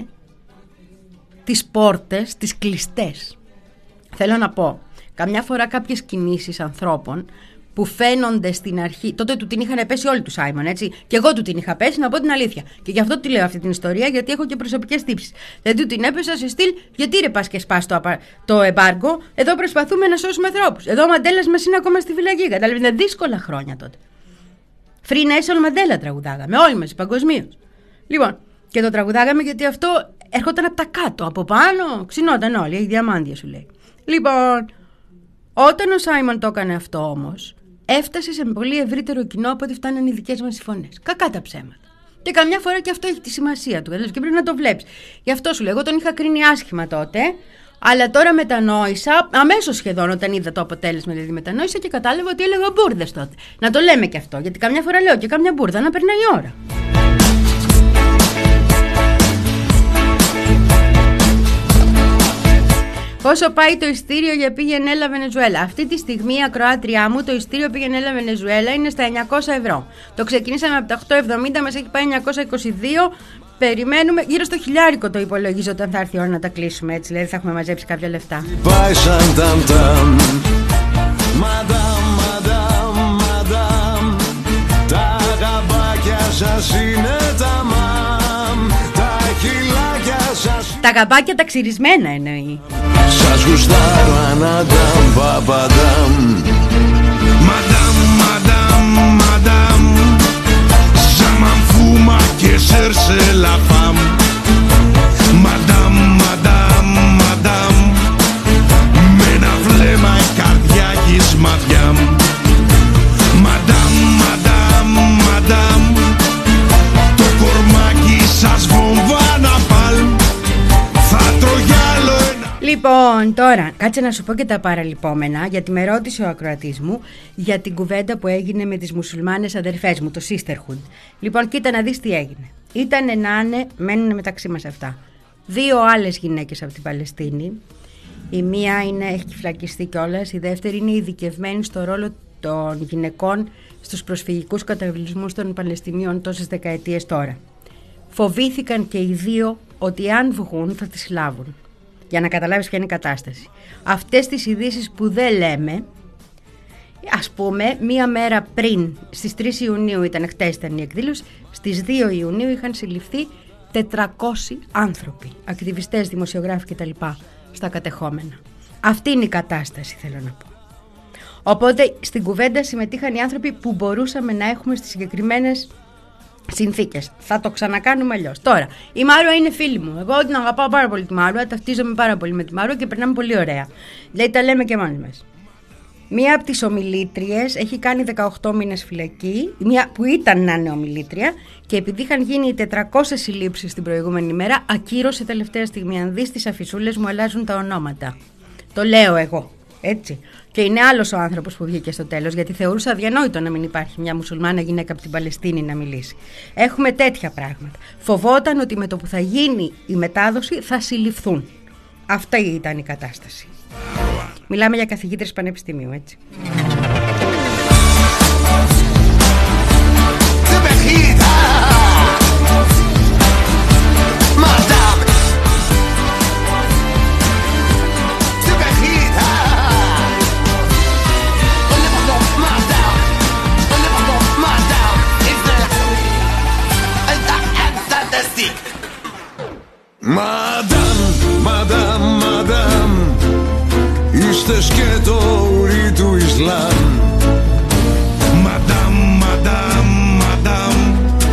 τις πόρτες, τις κλειστές. Θέλω να πω, καμιά φορά κάποιες κινήσεις ανθρώπων που φαίνονται στην αρχή. Τότε του την είχαν πέσει όλοι του Σάιμον, έτσι. Και εγώ του την είχα πέσει, να πω την αλήθεια. Και γι' αυτό τη λέω αυτή την ιστορία, γιατί έχω και προσωπικές τύψεις. Δεν του την έπεσα σε στυλ, γιατί ρε πας και σπάς το, το εμπάργκο. Εδώ προσπαθούμε να σώσουμε ανθρώπους. Εδώ ο Μαντέλας μας είναι ακόμα στη φυλακή. Καταλαβαίνετε, είναι δύσκολα χρόνια τότε. Free Nelson Mandela τραγουδάγαμε, όλοι μας παγκοσμίως. Λοιπόν, και το τραγουδάγαμε γιατί αυτό έρχονταν από τα κάτω. Από πάνω ξυνόταν όλοι, η διαμάντια σου λέει. Λοιπόν, όταν ο Σάιμον το έκανε αυτό όμως, έφτασε σε πολύ ευρύτερο κοινό από ό,τι φτάνανε οι δικές μας οι φωνές. Κακά τα ψέματα. Και καμιά φορά και αυτό έχει τη σημασία του. Και πρέπει να το βλέπεις. Γι' αυτό σου λέω, εγώ τον είχα κρίνει άσχημα τότε, αλλά τώρα μετανόησα, αμέσως σχεδόν όταν είδα το αποτέλεσμα, δηλαδή μετανόησα και κατάλαβα ότι έλεγα μπουρδες τότε. Να το λέμε και αυτό, γιατί καμιά φορά λέω και καμιά μπουρδα να περνάει η ώρα. Πόσο πάει το ειστήριο για πήγαινε έλα Βενεζουέλα? Αυτή τη στιγμή, η ακροάτριά μου, το ειστήριο πήγαινε έλα Βενεζουέλα είναι στα εννιακόσια ευρώ. Το ξεκινήσαμε από τα οκτώ εβδομήντα, μας έχει πάει εννιακόσια είκοσι δύο. Περιμένουμε, γύρω στο χιλιάρικο το υπολογίζω όταν θα έρθει η ώρα να τα κλείσουμε, έτσι, δηλαδή θα έχουμε μαζέψει κάποια λεφτά. Πάει σαν ταμ ταμ, μαντάμ, μαντάμ, μαντάμ, τα γαμπάκια σας είναι τα μαμ, τα χιλάκια σας. Τα γαμπάκια τα ξυρισμένα εννοεί. Σας γουστάρω αναντάμ, παπαντάμ, μαντάμ, μαντάμ, μαντάμ. της μάτια μου. Μαντάμ, μαντάμ, μαντάμ, το κορμάκι σας βομβά να παλ. Θα τρογιάλω ένα. Λοιπόν, τώρα κάτσε να σου πω και τα παραλυπόμενα, γιατί με ρώτησε ο ακροατής μου για την κουβέντα που έγινε με τις μουσουλμάνες αδερφές μου, το sisterhood. Λοιπόν, κοίτα να δεις τι έγινε. Ήτανε να είναι, μένουν μεταξύ μας αυτά, δύο άλλες γυναίκες από την Παλαιστίνη. Η μία είναι, έχει φυλακιστεί κιόλας, η δεύτερη είναι ειδικευμένη στο ρόλο των γυναικών στους προσφυγικούς καταβλισμούς των Παλαιστινίων τόσες δεκαετίες τώρα. Φοβήθηκαν και οι δύο ότι αν βγουν θα τις συλλάβουν. Για να καταλάβεις ποια είναι η κατάσταση. Αυτές τις ειδήσεις που δεν λέμε, ας πούμε, μία μέρα πριν, στις τρεις Ιουνίου ήταν, χτες ήταν η εκδήλωση, στις δύο Ιουνίου είχαν συλληφθεί τετρακόσιοι άνθρωποι, ακτιβιστές, δημοσιογράφοι κτλ. Στα κατεχόμενα. Αυτή είναι η κατάσταση, θέλω να πω. Οπότε στην κουβέντα συμμετείχαν οι άνθρωποι που μπορούσαμε να έχουμε στις συγκεκριμένες συνθήκες. Θα το ξανακάνουμε αλλιώς. Τώρα, η Μάρουα είναι φίλη μου. Εγώ την αγαπάω πάρα πολύ τη Μάρουα, ταυτίζομαι πάρα πολύ με τη Μάρουα και περνάμε πολύ ωραία. Δηλαδή τα λέμε και μόνοι μας. Μία από τις ομιλήτριες έχει κάνει δεκαοκτώ μήνες φυλακή, μία που ήταν να είναι ομιλήτρια, και επειδή είχαν γίνει τετρακόσιες συλλήψεις την προηγούμενη μέρα, ακύρωσε τελευταία στιγμή. Αν δεις τις αφισούλες μου αλλάζουν τα ονόματα. Το λέω εγώ, έτσι. Και είναι άλλος ο άνθρωπος που βγήκε στο τέλος, γιατί θεωρούσα αδιανόητο να μην υπάρχει μια μουσουλμάνα γυναίκα από την Παλαιστίνη να μιλήσει. Έχουμε τέτοια πράγματα. Φοβόταν ότι με το που θα γίνει η μετάδοση θα συλληφθούν. Αυτή ήταν η κατάσταση. Μιλάμε για καθηγήτρες πανεπιστημίου, έτσι. Μαντάμ, μαντάμ, μαντάμ, είστε σκέτο ουρί του Ισλάμ. Μαντάμ, μαντάμ, μαντάμ,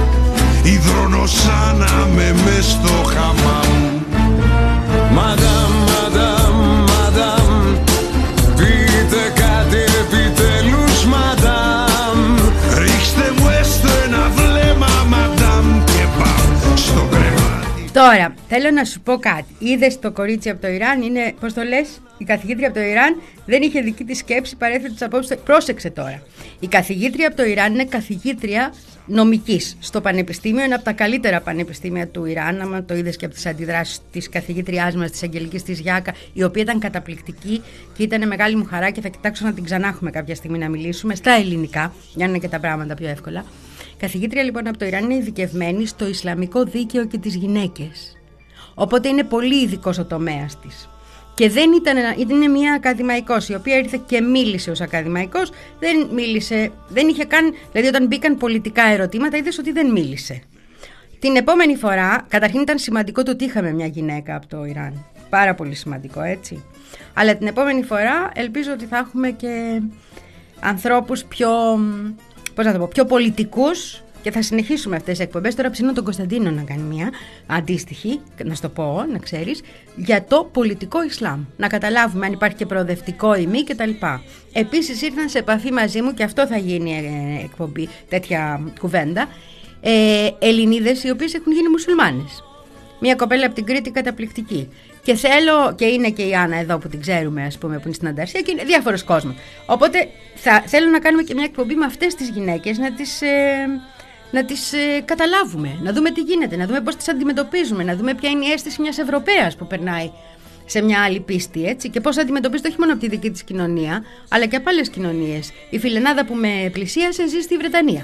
υδρονοσάναμε μες στο χαμάμ. Μαντάμ, μαντάμ, μαντάμ, πείτε κάτι επιτέλους, μαντάμ. Ρίξτε μου έστω ένα βλέμμα, μαντάμ, και πάω στο κρεβάτι. Τώρα, θέλω να σου πω κάτι. Είδες το κορίτσι από το Ιράν, είναι, πώς το λες, η καθηγήτρια από το Ιράν δεν είχε δική της σκέψη, παρέθεσε τις απόψεις. Πρόσεξε τώρα. Η καθηγήτρια από το Ιράν είναι καθηγήτρια νομικής στο πανεπιστήμιο, είναι από τα καλύτερα πανεπιστήμια του Ιράν. Άμα το είδες και από τις αντιδράσεις της καθηγήτριάς μας, της Αγγελικής της Γιάκα, η οποία ήταν καταπληκτική και ήταν μεγάλη μου χαρά και θα κοιτάξω να την ξανά έχουμε κάποια στιγμή να μιλήσουμε στα ελληνικά, για να είναι και τα πράγματα πιο εύκολα. Καθηγήτρια λοιπόν από το Ιράν, είναι ειδικευμένη στο Ισλαμικό δίκαιο και τις γυναίκες. Οπότε είναι πολύ ειδικός ο τομέας της. Και δεν ήταν, ήταν μια ακαδημαϊκός, η οποία ήρθε και μίλησε ως ακαδημαϊκός, δεν μίλησε, δεν είχε καν, δηλαδή όταν μπήκαν πολιτικά ερωτήματα είδες ότι δεν μίλησε. Την επόμενη φορά, καταρχήν ήταν σημαντικό το ότι είχαμε μια γυναίκα από το Ιράν. Πάρα πολύ σημαντικό, έτσι. Αλλά την επόμενη φορά ελπίζω ότι θα έχουμε και ανθρώπους πιο, πώς να το πω, πιο πολιτικούς. Και θα συνεχίσουμε αυτές τις εκπομπές. Τώρα ψήνω τον Κωνσταντίνο να κάνει μια αντίστοιχη, να σου το πω, να ξέρεις, για το πολιτικό Ισλάμ. Να καταλάβουμε αν υπάρχει και προοδευτικό ή μη κτλ. Επίσης ήρθαν σε επαφή μαζί μου, και αυτό θα γίνει ε, εκπομπή, τέτοια κουβέντα, ε, Ελληνίδες οι οποίες έχουν γίνει μουσουλμάνες. Μια κοπέλα από την Κρήτη καταπληκτική. Και θέλω, και είναι και η Άννα εδώ που την ξέρουμε, ας πούμε, που είναι στην Ανταρσία, και είναι διάφορος κόσμος. Οπότε θα, θέλω να κάνουμε και μια εκπομπή με αυτές τις γυναίκες, να τις... Ε, να τις ε, καταλάβουμε, να δούμε τι γίνεται, να δούμε πώς τις αντιμετωπίζουμε, να δούμε ποια είναι η αίσθηση μιας Ευρωπαίας που περνάει σε μια άλλη πίστη, έτσι, και πώς αντιμετωπίζεται όχι μόνο από τη δική της κοινωνία, αλλά και από άλλες κοινωνίες. Η φιλενάδα που με πλησίασε ζει στη Βρετανία.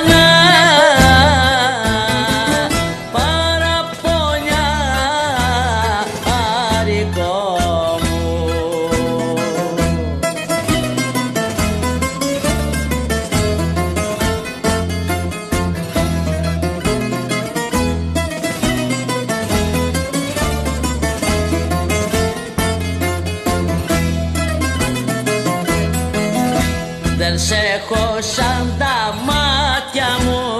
Δεν σε έχω σαν τα μάτια μου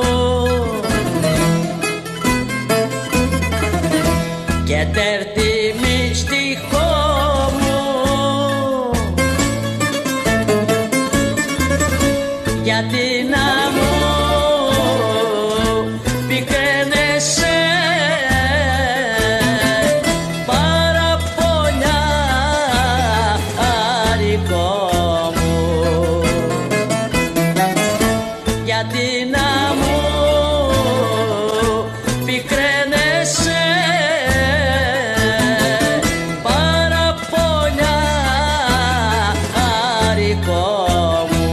και τέρτη μυστικό μου. γιατί να μου πικραίνεσαι παραπονιάρικο μου, γιατί να μου πικραίνεσαι παραπονιάρικο μου.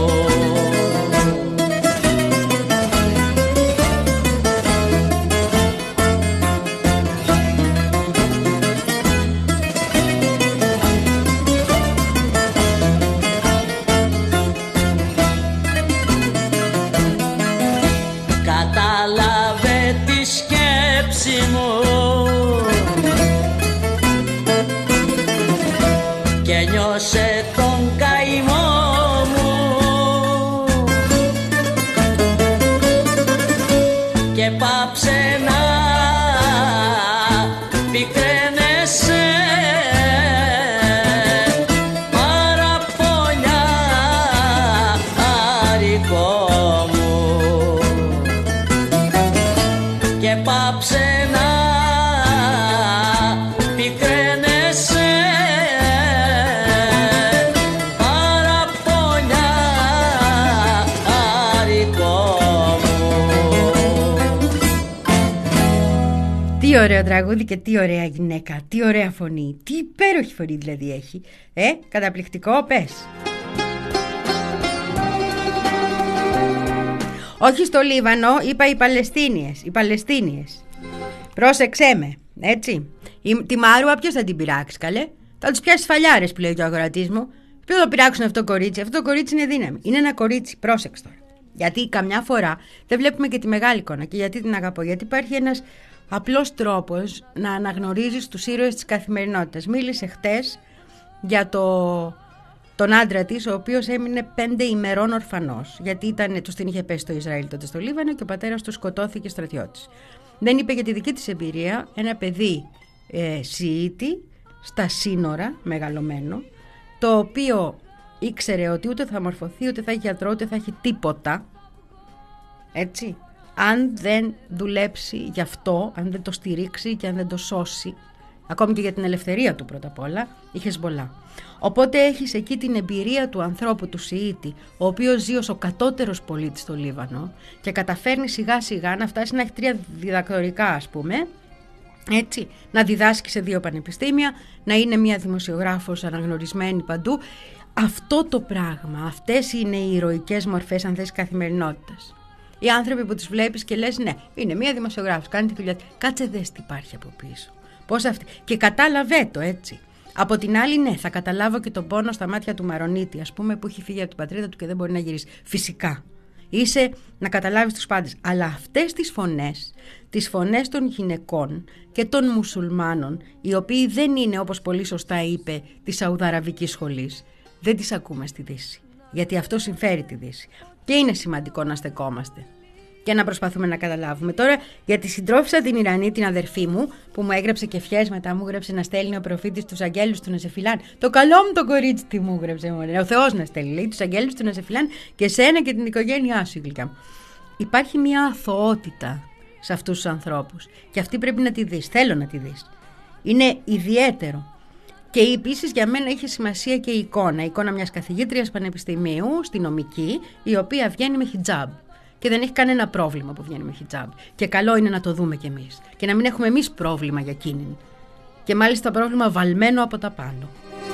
Κατάλαβε τη σκέψη μου και νιώσε τον καημό μου και πάψε να πικραίνεσαι παραπονιάρικο μου και πάψε να πικραίνεσαι παραπονιάρικο μου. Τι ωραίο τραγούδι και τι ωραία γυναίκα, τι ωραία φωνή, τι υπέροχη φωνή δηλαδή έχει. Ε, καταπληκτικό, πες. Όχι στο Λίβανο, είπα οι Παλαιστίνιες, οι Παλαιστίνιες. Πρόσεξέ με, έτσι. Η, τη Μάρουα ποιος θα την πειράξει, καλέ? Θα τους πιάσει φαλιάρες που λέει και ο αγορατής μου. Ποιος θα πειράξουν αυτό το κορίτσι? Αυτό το κορίτσι είναι δύναμη. Είναι ένα κορίτσι, πρόσεξε τώρα. Γιατί καμιά φορά δεν βλέπουμε και τη μεγάλη εικόνα. Και γιατί την αγαπώ? Γιατί υπάρχει ένας απλός τρόπος να αναγνωρίζεις τους ήρωες της καθημερινότητας. Μίλησε χτες για το... τον άντρα της, ο οποίος έμεινε πέντε ημερών ορφανός, γιατί ήταν, τους την είχε πέσει το Ισραήλ τότε στο Λίβανο και ο πατέρας του σκοτώθηκε στρατιώτης. Δεν είπε για τη δική της εμπειρία, ένα παιδί ε, Σιήτη, στα σύνορα, μεγαλωμένο, το οποίο ήξερε ότι ούτε θα μορφωθεί, ούτε θα έχει γιατρό, ούτε θα έχει τίποτα, έτσι, αν δεν δουλέψει γι' αυτό, αν δεν το στηρίξει και αν δεν το σώσει, ακόμη και για την ελευθερία του πρώτα απ' όλα, η Χεσμολά. Οπότε έχεις εκεί την εμπειρία του ανθρώπου, του Σιήτη, ο οποίος ζει ως ο κατώτερος πολίτης στο Λίβανο και καταφέρνει σιγά σιγά να φτάσει να έχει τρία διδακτορικά, ας πούμε, έτσι, να διδάσκει σε δύο πανεπιστήμια, να είναι μια δημοσιογράφος αναγνωρισμένη παντού. Αυτό το πράγμα, αυτές είναι οι ηρωικές μορφές, αν θες, καθημερινότητας. Οι άνθρωποι που τους βλέπεις και λες, ναι, είναι μια δημοσιογράφος, κάνει τη δουλειά. Κάτσε δες τι υπάρχει από πίσω. Πώς αυτή... Και κατάλαβε το, έτσι. Από την άλλη, ναι, θα καταλάβω και τον πόνο στα μάτια του Μαρονίτη, ας πούμε, που έχει φύγει από την πατρίδα του και δεν μπορεί να γυρίσει. Φυσικά. Είσαι να καταλάβεις τους πάντες. Αλλά αυτές τις φωνές, τις φωνές των γυναικών και των μουσουλμάνων, οι οποίοι δεν είναι, όπως πολύ σωστά είπε, της Σαουδαραβικής σχολής, δεν τις ακούμε στη Δύση. Γιατί αυτό συμφέρει τη Δύση. Και είναι σημαντικό να στεκόμαστε και να προσπαθούμε να καταλάβουμε. Τώρα για τη συντρόφισσα την Ιρανή, την αδερφή μου, που μου έγραψε και ευχές, μετά μου έγραψε να στέλνει ο προφήτης τους αγγέλους του να σε φυλάν. Το καλό μου το κορίτσι τι μου έγραψε, μωρέ. Ο Θεός να στέλνει, λέει, τους αγγέλους του να σε φυλάν και σένα και την οικογένειά σου, γλυκά μου. Υπάρχει μια αθωότητα σε αυτούς τους ανθρώπους και αυτή πρέπει να τη δεις. Θέλω να τη δεις. Είναι ιδιαίτερο. Και επίσης για μένα είχε σημασία και η εικόνα. Η εικόνα μιας καθηγήτριας πανεπιστημίου στη νομική, η οποία βγαίνει με χιτζάμπ. Και δεν έχει κανένα πρόβλημα που βγαίνει με χιτζάμπ. Και καλό είναι να το δούμε κι εμείς. Και να μην έχουμε εμείς πρόβλημα για εκείνη. Και μάλιστα πρόβλημα βαλμένο από τα πάνω.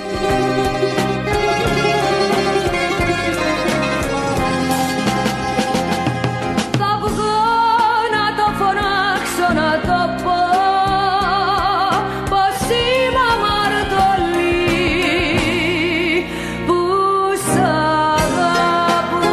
Θα βγω να το φωνάξω, να το πω, πως είμαι αμαρτωλή που σ' αγαπώ.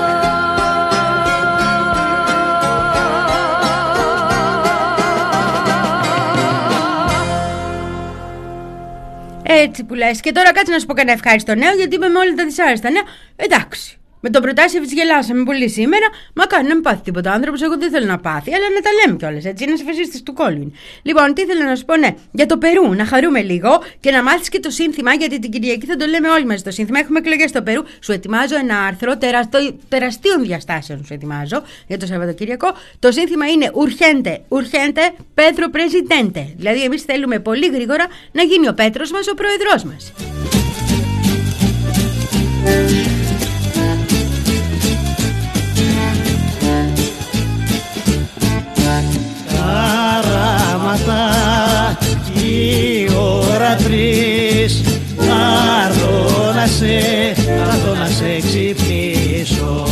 Έτσι που λες. Και τώρα κάτσε να σου πω κανένα ευχάριστο νέο, γιατί είμαι με όλα τα δυσάρεστα νέα. Εντάξει. Με τον Προτάσεβιτς γελάσαμε πολύ σήμερα. Μακάρι να μην πάθει τίποτα άνθρωπος. Εγώ δεν θέλω να πάθει, αλλά να τα λέμε κιόλας. Έτσι, είναι φασίστης του κόλλου. Λοιπόν, τι ήθελα να σου πω, ναι, για το Περού, να χαρούμε λίγο και να μάθεις και το σύνθημα, γιατί την Κυριακή θα το λέμε όλοι μαζί το σύνθημα. Έχουμε εκλογές στο Περού. Σου ετοιμάζω ένα άρθρο τεραστό, τεραστίων διαστάσεων, σου ετοιμάζω για το Σαββατοκύριακο. Το σύνθημα είναι Urgente, Urgente, Pedro Presidente. Δηλαδή, εμείς θέλουμε πολύ γρήγορα να γίνει ο Πέτρος μας ο πρόεδρός μας. Καράματα, η ώρα τρεις, θα έρθω να σε, θα έρθω να σε ξυπνήσω.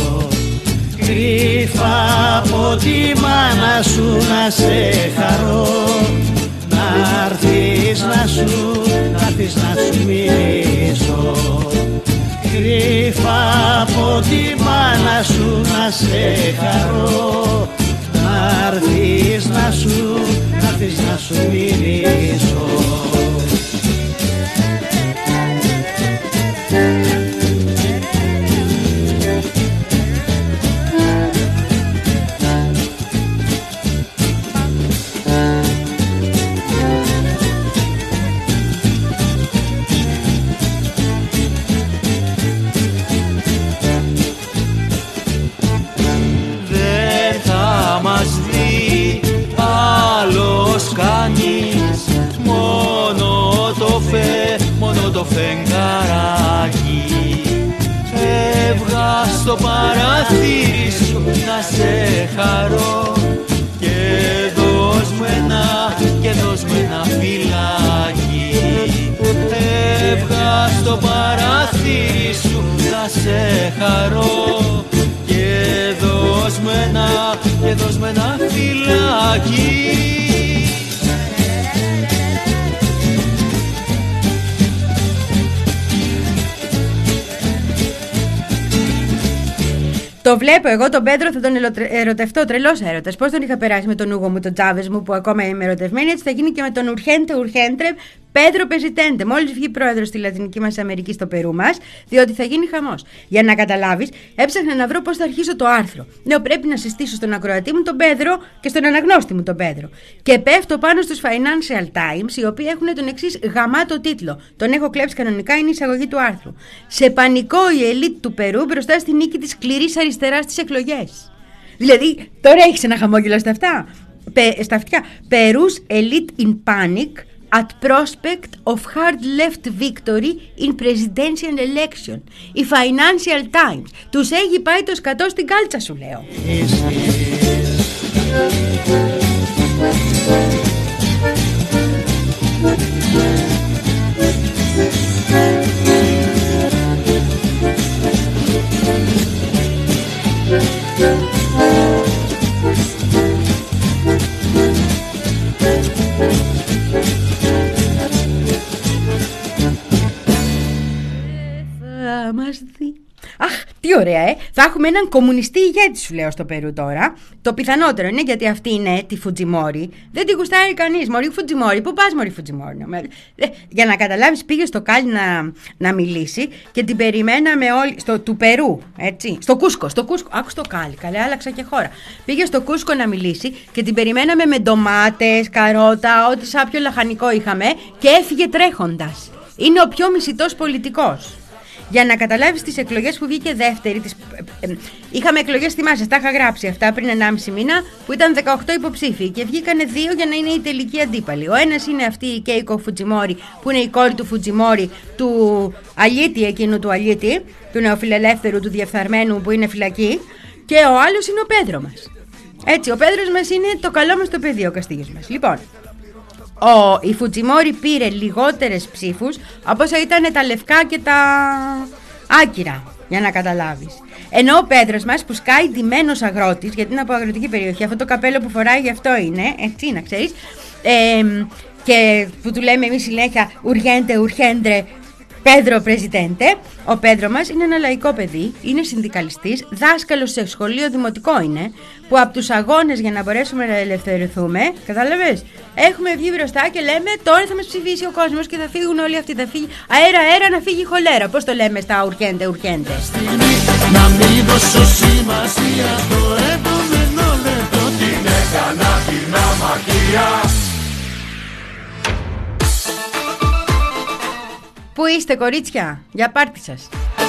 Κρύφα από τη μάνα σου να σε χαρώ, να έρθεις να σου, να έρθεις να σου μιλήσω. Κρύφα από τη μάνα σου να σε χαρώ, να έρθεις να σου, να έρθεις να σου μιλήσω. Μόνο το φεγγαράκι έβγα στο παραθύρι σου να σε χαρώ, και δώσ' μου ένα, και δώσ' μου ένα φυλάκι. Έβγα στο παραθύρι σου να σε χαρώ, και δώσ' μου ένα, και δώσ' μου ένα φυλάκι. Το βλέπω εγώ τον Πέτρο, θα τον ερωτευτώ. Τρελός έρωτας. Πώς τον είχα περάσει με τον Ούγο μου, τον Τσάβες μου, που ακόμα είμαι ερωτευμένη, έτσι θα γίνει και με τον Urgente, Urgente, Πέτρο Presidente. Μόλις βγει πρόεδρος στη Λατινική μας Αμερική, στο Περού μας, διότι θα γίνει χαμός. Για να καταλάβεις, έψαχνα να βρω πώς θα αρχίσω το άρθρο. Λέω, πρέπει να συστήσω στον ακροατή μου τον Πέτρο και στον αναγνώστη μου τον Πέτρο. Και πέφτω πάνω στους Financial Times, οι οποίοι έχουν τον εξής γαμάτο τίτλο. Τον έχω κλέψει κανονικά, είναι η εισαγωγή του άρθρου. Σε πανικό η ελίτ του Περού μπροστά στη νίκη της σκληρής αριστεράς στις εκλογές. Δηλαδή, τώρα έχεις ένα χαμόγελο στα αυτά. Πε, στα αυτιά. Peru's elite in panic at prospect of hard left victory in presidential election. Η Financial Times. Τους έχει πάει το σκατό στην κάλτσα, σου λέω. Μας δει. Αχ, τι ωραία, ε! Θα έχουμε έναν κομμουνιστή ηγέτη, σου λέω, στο Περού τώρα. Το πιθανότερο είναι, γιατί αυτή είναι τη Φουτζιμόρι. Δεν τη γουστάρει κανείς. Μωρή Φουτζιμόρι, πού πας, Μωρή Φουτζιμόρι? Ε, για να καταλάβεις, πήγε στο Κάλι να, να μιλήσει και την περιμέναμε όλοι. Στο του Περού, έτσι. Στο Κούσκο, στο Κούσκο. Άκου το Κάλι, καλέ, άλλαξα και χώρα. Πήγε στο Κούσκο να μιλήσει και την περιμέναμε με ντομάτες, καρότα, ό,τι σάπιο λαχανικό είχαμε, και έφυγε τρέχοντας. Είναι ο πιο μισητός πολιτικός. Για να καταλάβεις, τις εκλογές που βγήκε δεύτερη, τις... ε, ε, είχαμε εκλογές, θυμάσαι, τα είχα γράψει αυτά πριν ενάμιση μήνα, που ήταν δεκαοκτώ υποψήφοι και βγήκανε δύο για να είναι η τελική αντίπαλη. Ο ένας είναι αυτή η Κέικο Φουτζιμόρι, που είναι η κόρη του Φουτζιμόρι, του Αλίτη, εκείνου του Αλίτη, του νεοφιλελεύθερου, του διεφθαρμένου που είναι φυλακή, και ο άλλος είναι ο Πέδρο μας. Έτσι, ο Πέδρος μας είναι το καλό μας το παιδί, ο Καστίγιος μας. Λοιπόν, Ο, η Φουτζιμόρι πήρε λιγότερες ψήφους από όσα ήταν τα λευκά και τα άκυρα, για να καταλάβεις. Ενώ ο Πέτρος μας, που σκάει ντυμένος αγρότης, γιατί είναι από αγροτική περιοχή, αυτό το καπέλο που φοράει γι' αυτό είναι, έτσι να ξέρεις, ε, και που του λέμε εμείς συνέχεια Urgente, Urgente, Πέντρο Πρεζιτέντε. Ο Πέντρο μας είναι ένα λαϊκό παιδί, είναι συνδικαλιστής, δάσκαλος σε σχολείο δημοτικό είναι, που από τους αγώνες για να μπορέσουμε να ελευθερωθούμε, κατάλαβες, έχουμε βγει μπροστά και λέμε τώρα θα μας ψηφίσει ο κόσμος και θα φύγουν όλοι αυτοί, θα φύγει αέρα αέρα να φύγει η χολέρα. Πώς το λέμε στα ουρκέντε ουρκέντε. Να μην δώσω σημασία στο επόμενο λεπτό, την έκανα την αμαρτία. Πού είστε κορίτσια, για πάρτι σας.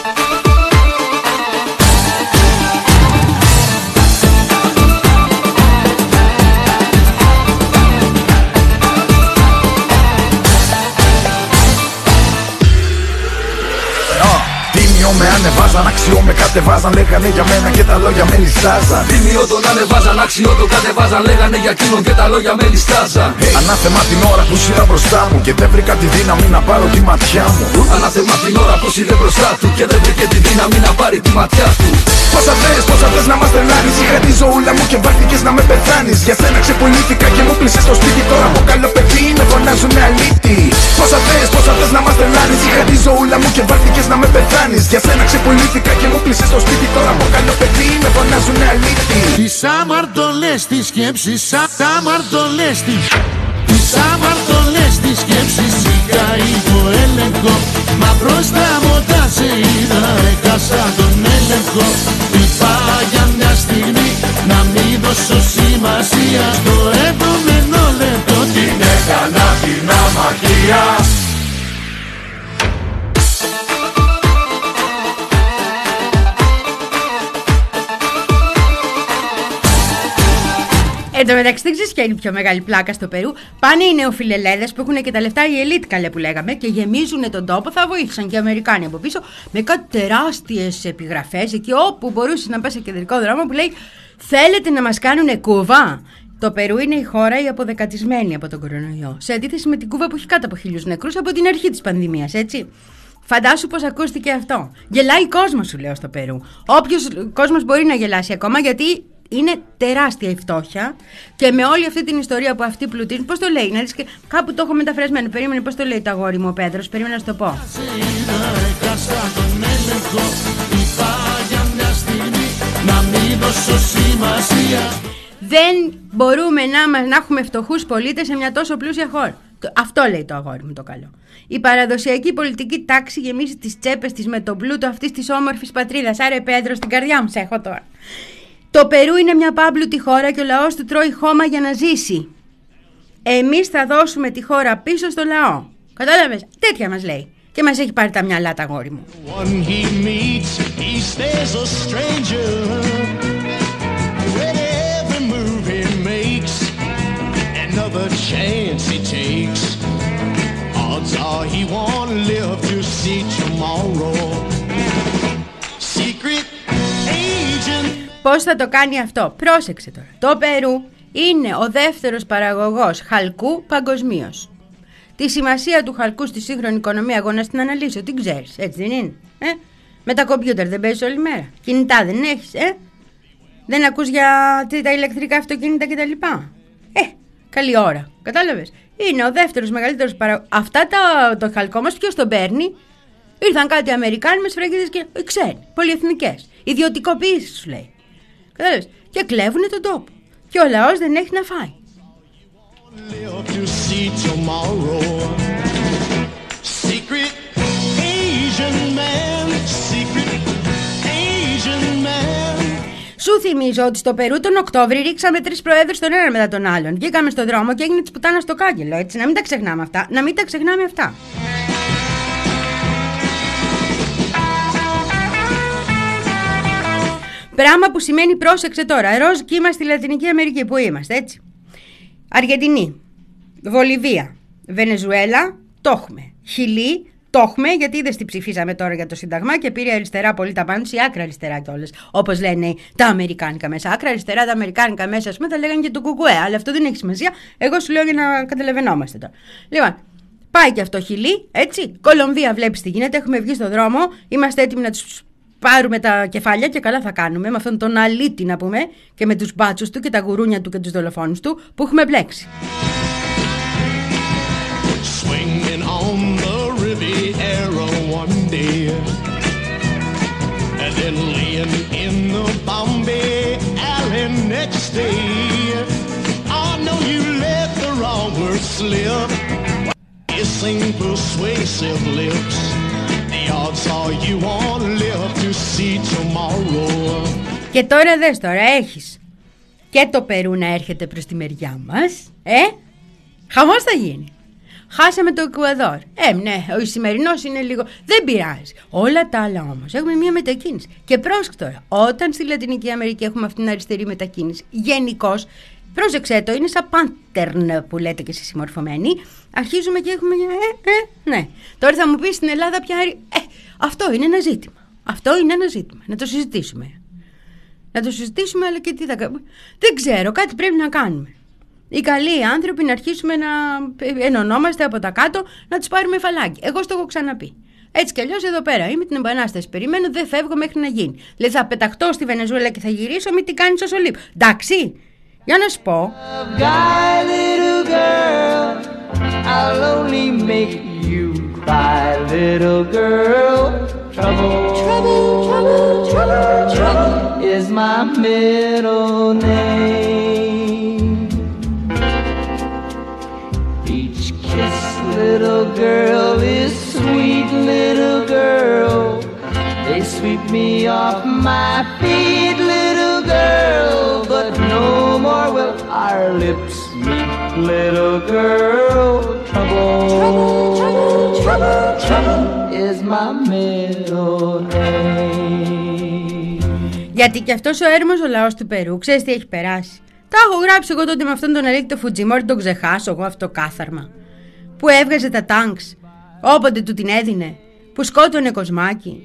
Με ανεβάζαν, αξιό με κατεβάζαν, λέγανε για μένα και τα λόγια με ληστάζαν. Τίμιο τον ανεβάζαν, αξιό τον κατεβάζαν, λέγανε για εκείνον και τα λόγια με ληστάζαν. Hey. Ανάθεμα την ώρα που σειρά μπροστά μου και δεν βρήκα τη δύναμη να πάρω τη ματιά μου. Ανάθεμα την ώρα που σειρά μπροστά του και δεν βρήκε τη δύναμη να πάρει τη ματιά του. Πόσα θες, πόσα θες να μας τρελάνεις, είχα τη ζωούλα μου και βάλθηκες να με πεθάνεις. Για σένα ξεπουλήθηκα και μου κλεισες στο σπίτι, τώρα από καλό παιδί με φωνάζουνε αλήτη. Πόσα θες, πόσα θες να μας τρελάνεις, είχα τη ζωούλα μου και βάλθηκες να με πεθάνεις. Για σένα ξεπουλήθηκα και μου κλεισες στο σπίτι, τώρα από καλό παιδί με φωνάζουνε αλήτη. Τις αμαρτωλές τις σκέψεις, τα αμαρτωλές τις Τις αμαρτωλές τις σκέψεις είχα υπό έλεγχο, μα μπροστά μου όταν σε είδα έκασα τον έλεγχο. Είπα για μια στιγμή να μην δώσω σημασία στο επόμενο λεπτό, την έκανα την αμαρτία. Εν τω μεταξύ, δεν ξέρεις ποια είναι η πιο μεγάλη πλάκα στο Περού. Πάνε οι νεοφιλελέδες που έχουν και τα λεφτά, η ελίτ καλέ που λέγαμε, και γεμίζουν τον τόπο. Θα βοήθησαν και οι Αμερικάνοι από πίσω με κάτι τεράστιες επιγραφές εκεί όπου μπορούσε να πας σε κεντρικό δρόμο που λέει θέλετε να μας κάνουνε Κούβα. Το Περού είναι η χώρα η αποδεκατισμένη από τον κορονοϊό. Σε αντίθεση με την Κούβα που έχει κάτω από χίλιους νεκρούς από την αρχή της πανδημίας, έτσι. Φαντάσου πως ακούστηκε αυτό. Γελάει κόσμος, σου λέω, στο Περού. Όποιος κόσμος μπορεί να γελάσει ακόμα, γιατί είναι τεράστια η φτώχεια και με όλη αυτή την ιστορία που αυτοί πλουτίζουν. Πώς το λέει, να δεις και κάπου το έχω μεταφρασμένο. Περίμενε, πώς το λέει το αγόρι μου ο Πέτρος. Περίμενε να σου το πω. Δεν μπορούμε να, μας, να έχουμε φτωχούς πολίτες σε μια τόσο πλούσια χώρα. Αυτό λέει το αγόρι μου το καλό. Η παραδοσιακή πολιτική τάξη γεμίζει τις τσέπες της με τον πλούτο αυτής της όμορφης πατρίδας. Άρε Πέτρο, στην καρδιά μου σε έχω τώρα. Το Περού είναι μια πάμπλουτη χώρα και ο λαός του τρώει χώμα για να ζήσει. Εμείς θα δώσουμε τη χώρα πίσω στο λαό. Κατάλαβες, τέτοια μας λέει. Και μας έχει πάρει τα μυαλά τα αγόρι μου. Πώς θα το κάνει αυτό? Πρόσεξε τώρα. Το Περού είναι ο δεύτερος παραγωγός χαλκού παγκοσμίως. Τη σημασία του χαλκού στη σύγχρονη οικονομία, εγώ να στην αναλύσω, την ξέρεις, έτσι δεν είναι? Ε? Με τα κομπιούτερ δεν παίζεις όλη μέρα? Κινητά δεν έχεις? Ε? Δεν ακούς για τα ηλεκτρικά αυτοκίνητα κτλ? Ε, καλή ώρα. Κατάλαβες? Είναι ο δεύτερος μεγαλύτερος παραγωγός. Αυτά τα, το χαλκό μας ποιος τον παίρνει? Ήρθαν κάτι Αμερικάνοι με σφραγίδες και ε, ξέρει, πολυεθνικές. Ιδιωτικοποίηση σου λέει. Κατάλαβες? Και κλέβουνε τον τόπο. Και ο λαός δεν έχει να φάει. Σου θυμίζω ότι στο Περού τον Οκτώβρη ρίξαμε τρεις προέδρους τον ένα μετά τον άλλον. Βγήκαμε στον δρόμο και έγινε της πουτάνας στο κάγκελο, έτσι. Να μην τα ξεχνάμε αυτά. Να μην τα ξεχνάμε αυτά. Πράγμα που σημαίνει, πρόσεξε τώρα, ροζ κύμα στη Λατινική Αμερική που είμαστε, έτσι. Αργεντινή, Βολιβία, Βενεζουέλα, το έχουμε. Χιλή, το έχουμε, γιατί είδες τι ψηφίσαμε τώρα για το Σύνταγμα και πήρε αριστερά πολύ τα πάνω, η άκρα αριστερά κιόλας. Όπως λένε τα αμερικάνικα μέσα. Άκρα αριστερά, τα αμερικάνικα μέσα, ας πούμε, θα λέγανε και το κουκουέ. Αλλά αυτό δεν έχει σημασία. Εγώ σου λέω για να καταλαβαίνόμαστε τώρα. Λοιπόν, πάει και αυτό Χιλή, έτσι. Κολομβία, βλέπεις τι γίνεται. Έχουμε βγει στον δρόμο, είμαστε έτοιμοι να τους πάρουμε τα κεφάλια και καλά θα κάνουμε με αυτόν τον αλήτη να πούμε και με τους μπάτσους του και τα γουρούνια του και τους δολοφόνους του που έχουμε μπλέξει. then laying in the Bombay alley next day. I know you let the wrong word slip, kissing persuasive lips. The odds are you won't live to see tomorrow. Και τώρα δες τώρα, έχεις και το Περού να έρχεται προς τη μεριά μας. Ε, χαμός θα γίνει. Χάσαμε το Εκουαδόρ. Ε, ναι, ο σημερινός είναι λίγο. Δεν πειράζει. Όλα τα άλλα όμως. Έχουμε μια μετακίνηση. Και πρόσεξε τώρα, όταν στη Λατινική Αμερική έχουμε αυτήν την αριστερή μετακίνηση, γενικώς, πρόσεξε το, είναι σαν pattern που λέτε και εσείς συμμορφωμένοι. Αρχίζουμε και έχουμε. Ε, ε, ναι. Τώρα θα μου πεις στην Ελλάδα πια. Ε, αυτό είναι ένα ζήτημα. Αυτό είναι ένα ζήτημα. Να το συζητήσουμε. Να το συζητήσουμε, αλλά και τι θα κάνουμε. Δεν ξέρω, κάτι πρέπει να κάνουμε. Οι καλοί άνθρωποι να αρχίσουμε να ενωνόμαστε από τα κάτω, να τους πάρουμε φαλάκι. Εγώ στο έχω ξαναπεί. Έτσι κι αλλιώς εδώ πέρα είμαι την επανάσταση. Περιμένω, δεν φεύγω μέχρι να γίνει. Δηλαδή θα πεταχτώ στη Βενεζουέλα και θα γυρίσω, μην την κάνεις όσο λείπω. Εντάξει, για να σου πω. Trouble, trouble, trouble, trouble, trouble is my middle name. Each kiss, little girl, is sweet, little girl. They sweep me off my feet, little girl, but no more will our lips meet, little girl. Trouble, trouble, trouble, trouble, trouble is my middle name. Γιατί κι αυτός ο έρμος ο λαός του Περού, ξέρεις τι έχει περάσει. Τα έχω γράψει εγώ τότε με αυτόν τον αλήκτο Φουτζιμόρι, τον ξεχάσω εγώ αυτό κάθαρμα. Που έβγαζε τα τάγκς, όποτε του την έδινε, που σκότωνε κοσμάκι.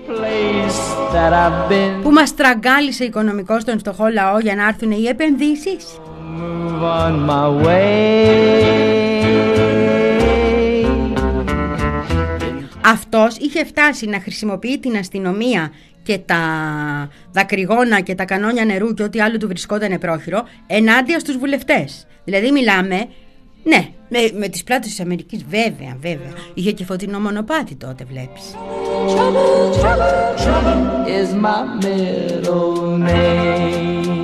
Που μας τραγκάλισε οικονομικό στον φτωχό λαό για να έρθουν οι επενδύσεις. Αυτός είχε φτάσει να χρησιμοποιεί την αστυνομία και τα δακρυγόνα και τα κανόνια νερού και ό,τι άλλο του βρισκόταν πρόχειρο ενάντια στους βουλευτές. Δηλαδή μιλάμε, ναι, με, με τις πλάτες της Αμερικής, βέβαια, βέβαια. Είχε και φωτεινό μονοπάτι τότε, βλέπεις. Trouble, trouble, trouble is my middle name.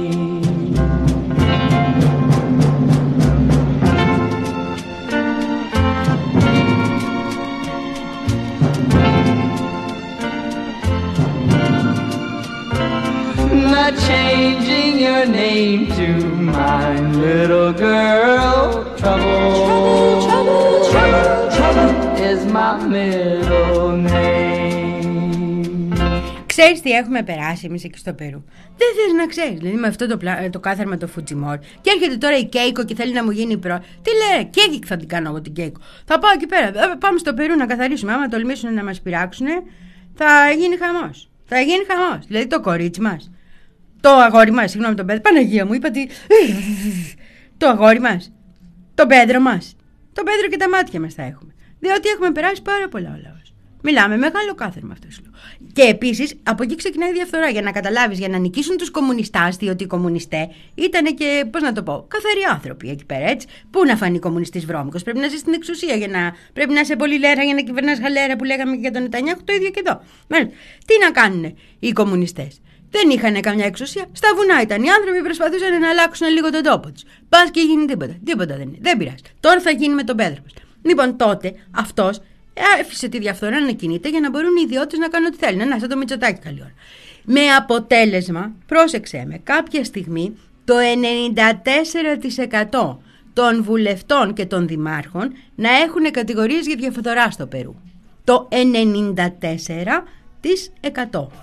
Not changing your name to mine, little girl. Trouble, trouble, trouble, trouble, trouble is my middle name. Ξέρεις τι έχουμε περάσει εμείς εκεί στο Περού. Δεν θες να ξέρεις. Δηλαδή με αυτό το, πλα... το κάθαρμα το Φουτζιμόρ. Και έρχεται τώρα η Κέικο και θέλει να μου γίνει προ. Τι λέει, Κέικο θα την κάνω εγώ την Κέικο. Θα πάω εκεί πέρα. Πάμε στο Περού να καθαρίσουμε. Άμα τολμήσουν να μας πειράξουν, θα γίνει χαμός. Θα γίνει χαμός. Δηλαδή το κορίτσι μας. Το αγόρι μας, συγγνώμη τον Πέτρο, Παναγία μου, είπα τι. Το αγόρι μας, τον Πέτρο μας, τον Πέτρο και τα μάτια μας θα έχουμε. Διότι έχουμε περάσει πάρα πολλά ο λαός. Μιλάμε μεγάλο κάθαρμα αυτό σου λέω. Και επίσης από εκεί ξεκινάει η διαφθορά. Για να καταλάβεις, για να νικήσουν τους κομμουνιστάς, διότι οι κομμουνιστές ήταν και, πώς να το πω, καθαροί άνθρωποι εκεί πέρα, έτσι. Πού να φανεί κομμουνιστής βρώμικος, πρέπει να ζει στην εξουσία, για να... πρέπει να είσαι πολύ λέρα για να κυβερνάς χαλέρα που λέγαμε και για τον Νετανιάχου, το ίδιο και εδώ. Τι να κάνουν οι κομμουνιστές. Δεν είχαν καμιά εξουσία. Στα βουνά ήταν οι άνθρωποι, προσπαθούσαν να αλλάξουν λίγο τον τόπο τους. Πας και γίνει τίποτα. Τίποτα δεν είναι. Δεν πειράζει. Τώρα θα γίνει με τον Πέτρο μας. Λοιπόν, τότε αυτός άφησε τη διαφθορά να κινείται για να μπορούν οι ιδιώτες να κάνουν ό,τι θέλουν. Να, σαν το Μητσοτάκη καλή ώρα. Με αποτέλεσμα, πρόσεξε με, κάποια στιγμή το ενενήντα τέσσερα τοις εκατό των βουλευτών και των δημάρχων να έχουν κατηγορίες για διαφθορά στο Περού. Το ενενήντα τέσσερα τοις εκατό.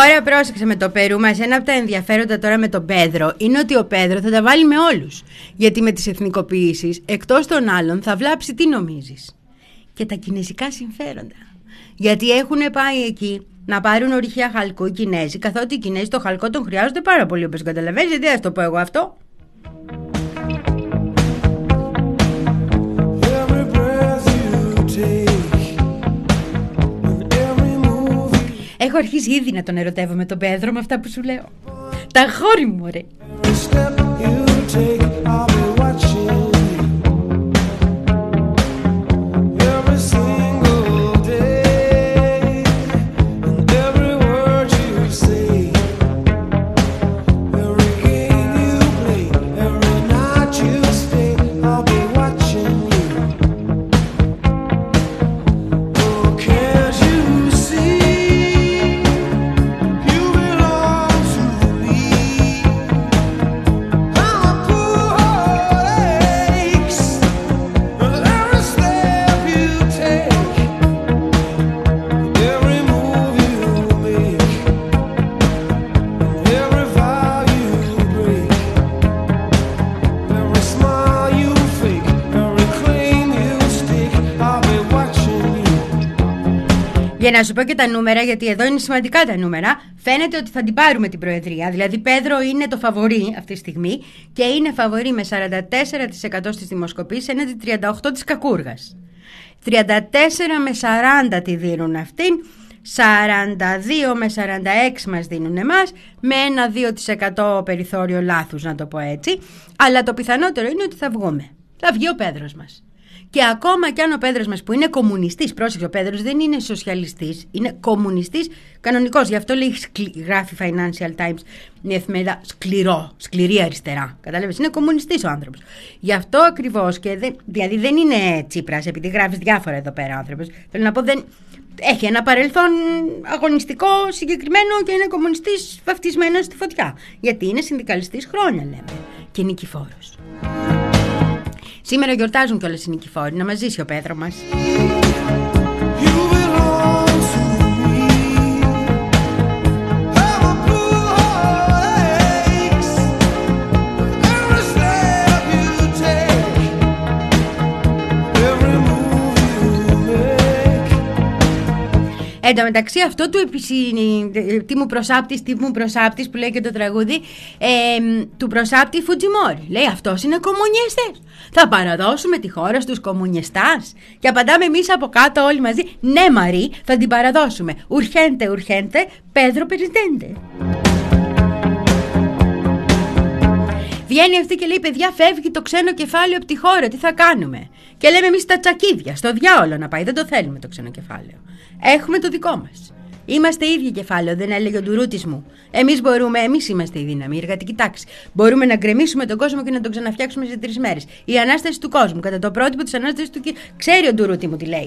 Τώρα πρόσεξε με το Περού μας. Ένα από τα ενδιαφέροντα τώρα με τον Πέδρο είναι ότι ο Πέδρο θα τα βάλει με όλους. Γιατί με τις εθνικοποιήσεις, εκτός των άλλων, θα βλάψει τι νομίζεις? Και τα κινέζικα συμφέροντα. Γιατί έχουν πάει εκεί να πάρουν ορυχεία χαλκού οι Κινέζοι, καθότι οι Κινέζοι το χαλκό τον χρειάζονται πάρα πολύ, όπως καταλαβαίνεις. Γιατί θα το πω εγώ αυτό. Έχω αρχίσει ήδη να τον ερωτεύω με τον Πέδρο με αυτά που σου λέω. Τα αγόρι μου, ρε. Για να σου πω και τα νούμερα, γιατί εδώ είναι σημαντικά τα νούμερα, φαίνεται ότι θα την πάρουμε την Προεδρία. Δηλαδή, Πέδρο είναι το φαβορί αυτή τη στιγμή και είναι φαβορί με σαράντα τέσσερα τοις εκατό στις δημοσκοπήσεις έναντι τριάντα οκτώ τοις εκατό της Κακούργας. τριάντα τέσσερα με σαράντα τη δίνουν αυτήν, σαράντα δύο με σαράντα έξι μας δίνουν εμάς, με ένα δύο τοις εκατό περιθώριο λάθους, να το πω έτσι. Αλλά το πιθανότερο είναι ότι θα βγούμε. Θα βγει ο Πέδρος μας. Και ακόμα κι αν ο Πέδρος μας, που είναι κομμουνιστής, πρόσεξε, ο Πέδρος δεν είναι σοσιαλιστής, είναι κομμουνιστής κανονικός. Γι' αυτό λέει, γράφει Financial Times, μια εφημερίδα, σκληρό, σκληρή αριστερά. Κατάλαβες, είναι κομμουνιστής ο άνθρωπος. Γι' αυτό ακριβώς, και δεν, δηλαδή δεν είναι Τσίπρας, επειδή γράφεις διάφορα εδώ πέρα ο άνθρωπος. Θέλω να πω, δεν, έχει ένα παρελθόν αγωνιστικό συγκεκριμένο και είναι κομμουνιστής βαφτισμένος στη φωτιά. Γιατί είναι συνδικαλιστής χρόνια, λέμε, και νικηφόρος. Σήμερα γιορτάζουν κιόλας οι νικηφόροι. Να μας ζήσει ο Πέδρο μας. Εν τω μεταξύ, αυτό του επισύνη, τι μου προσάπτεις, τι μου προσάπτεις, που λέει και το τραγούδι, ε, του προσάπτη Φουτζιμόρι. Λέει, αυτός είναι κομμουνιστής. Θα παραδώσουμε τη χώρα στους κομμουνιστάς? Και απαντάμε εμείς από κάτω όλοι μαζί, ναι Μαρή, θα την παραδώσουμε. Ουρχέντε, ουρχέντε, Πέδρο Περιζντέντε. Βγαίνει αυτή και λέει, παιδιά, φεύγει το ξένο κεφάλαιο από τη χώρα, τι θα κάνουμε? Και λέμε εμείς τα τσακίδια, στο διάολο να πάει, δεν το θέλουμε το ξένο κεφάλαιο. Έχουμε το δικό μας. Είμαστε ίδιο κεφάλαιο, δεν έλεγε ο Ντουρούτης μου. Εμείς μπορούμε, εμείς είμαστε η δύναμη, η εργατική τάξη. Μπορούμε να γκρεμίσουμε τον κόσμο και να τον ξαναφτιάξουμε σε τρεις μέρες. Η ανάσταση του κόσμου, κατά το πρότυπο της ανάστασης του κόσμου. Ξέρει ο Ντουρούτη μου τι λέει.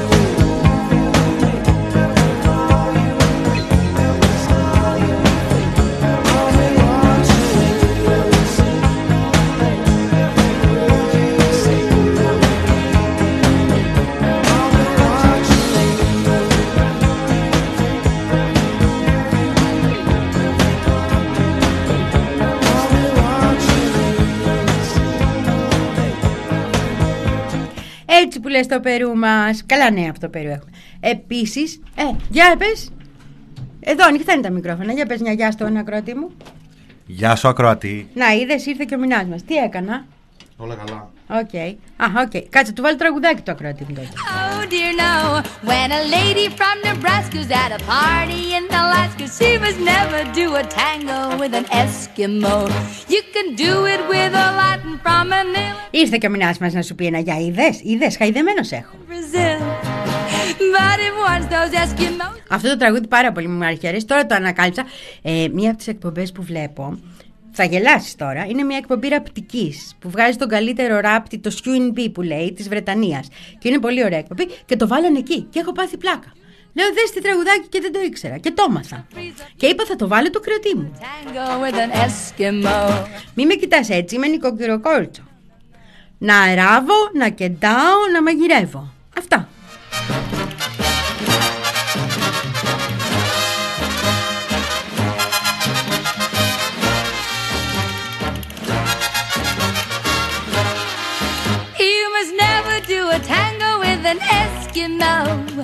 Έτσι που λες το Περού μας. Καλά νέα από το Περού έχουμε. Επίσης, ε, για πες. Εδώ ανοιχτά είναι τα μικρόφωνα. Για πες μια γεια στον ακροατή μου. Γεια σου ακροατή. Να, είδες, ήρθε και ο μηνάς μας. Τι έκανα? Όλα καλά. Οκ. Okay. Α, οκ. Okay. Κάτσε, του βάλω τραγουδάκι το ακροατή μου τότε. Oh dear no, when a lady from Nebraska's at a party in Alaska, she must never do a tango with an Eskimo. You can do it with a Latin from Manila. Ήρθε και ο μηνάς μας να σου πει ένα γεια. Είδες, είδες, χαϊδεμένος έχω. But it wants those Eskimos. Αυτό το τραγούδι πάρα πολύ μου αρέσει. Τώρα το ανακάλυψα. Ε, μία από τις εκπομπές που βλέπω, θα γελάσεις τώρα, είναι μια εκπομπή ραπτικής που βγάζει τον καλύτερο ράπτη, το Q N B που λέει, της Βρετανίας. Και είναι πολύ ωραία εκπομπή και το βάλανε εκεί και έχω πάθει πλάκα. Λέω, δες τι τραγουδάκι, και δεν το ήξερα και το έμαθα. Και είπα, θα το βάλω το κρεωτή μου. Μη με κοιτάς έτσι, είμαι νοικοκυροκόρτσο. Να αράβω, να κεντάω, να μαγειρεύω. Αυτά.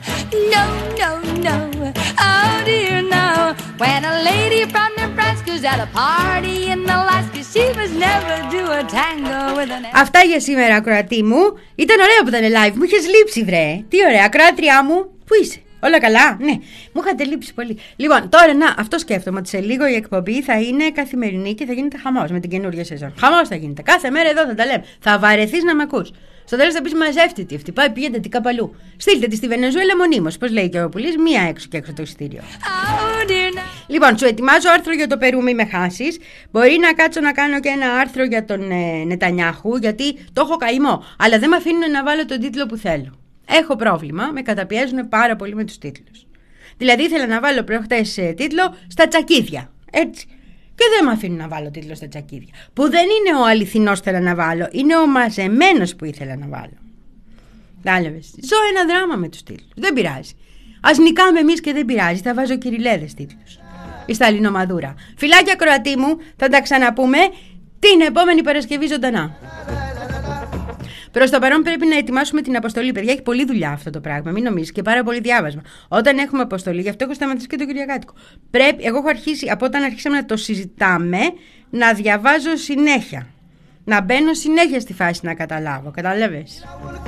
No, no, no, oh dear no. When a lady from Nebraska's at a party in Alaska, she must never do a tango with an... Αυτά για σήμερα, ακροατή μου. Ήταν ωραίο που ήταν live, μου είχες λείψει βρε. Τι ωραία, ακροάτριά μου, πού είσαι? Όλα καλά, ναι, μου είχατε λείψει πολύ. Λοιπόν, τώρα να, αυτό σκέφτομαι, ότι σε λίγο η εκπομπή θα είναι καθημερινή και θα γίνεται χαμός με την καινούργια σεζόν. Χαμός θα γίνεται. Κάθε μέρα εδώ θα τα λέμε. Θα βαρεθείς να με ακούς. Στο τέλος θα πεις μαζεύτε τη αυτή. Πάει, πηγαίνετε τι κάπου αλλού. Στείλτε τη στη Βενεζουέλα μονίμως. Πώς λέει και ο Πουλής, μία έξω και έξω το εισιτήριο. Oh, λοιπόν, σου ετοιμάζω άρθρο για το Περού, μη με χάσεις. Μπορεί να κάτσω να κάνω και ένα άρθρο για τον ε, Νετανιάχου, γιατί το έχω καημό. Αλλά δεν με αφήνουν να βάλω τον τίτλο που θέλω. Έχω πρόβλημα, με καταπιέζουν πάρα πολύ με τους τίτλους. Δηλαδή ήθελα να βάλω προχτές ε, τίτλο στα τσακίδια. Έτσι. Και δεν με αφήνουν να βάλω τίτλο στα τσακίδια. Που δεν είναι ο αληθινός θέλω να βάλω, είναι ο μαζεμένος που ήθελα να βάλω. Κατάλαβες. Ζω ένα δράμα με τους τίτλους. Δεν πειράζει. Ας νικάμε εμείς και δεν πειράζει. Θα βάζω κυριλέδες τίτλους. Η Σταλινομαδούρα. Φιλάκια Κροατή μου, θα τα ξαναπούμε την επόμενη Παρασκευή ζωντανά. Προς το παρόν πρέπει να ετοιμάσουμε την αποστολή. Παιδιά, έχει πολλή δουλειά αυτό το πράγμα. Μην νομίζεις, και πάρα πολύ διάβασμα. Όταν έχουμε αποστολή, γι' αυτό έχω σταματήσει και το Κυριακάτικο. Πρέπει, εγώ έχω αρχίσει, από όταν αρχίσαμε να το συζητάμε, να διαβάζω συνέχεια. Να μπαίνω συνέχεια στη φάση να καταλάβω. Καταλαβες.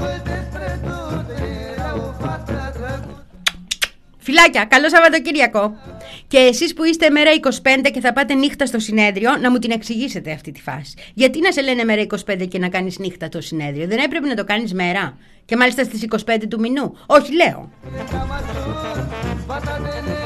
Φιλάκια, καλό Σαββατοκύριακο. Και εσείς που είστε μέρα είκοσι πέντε και θα πάτε νύχτα στο συνέδριο, να μου την εξηγήσετε αυτή τη φάση. Γιατί να σε λένε μέρα είκοσι πέντε και να κάνεις νύχτα το συνέδριο? Δεν έπρεπε να το κάνεις μέρα? Και μάλιστα στις είκοσι πέντε του μηνού? Όχι, λέω.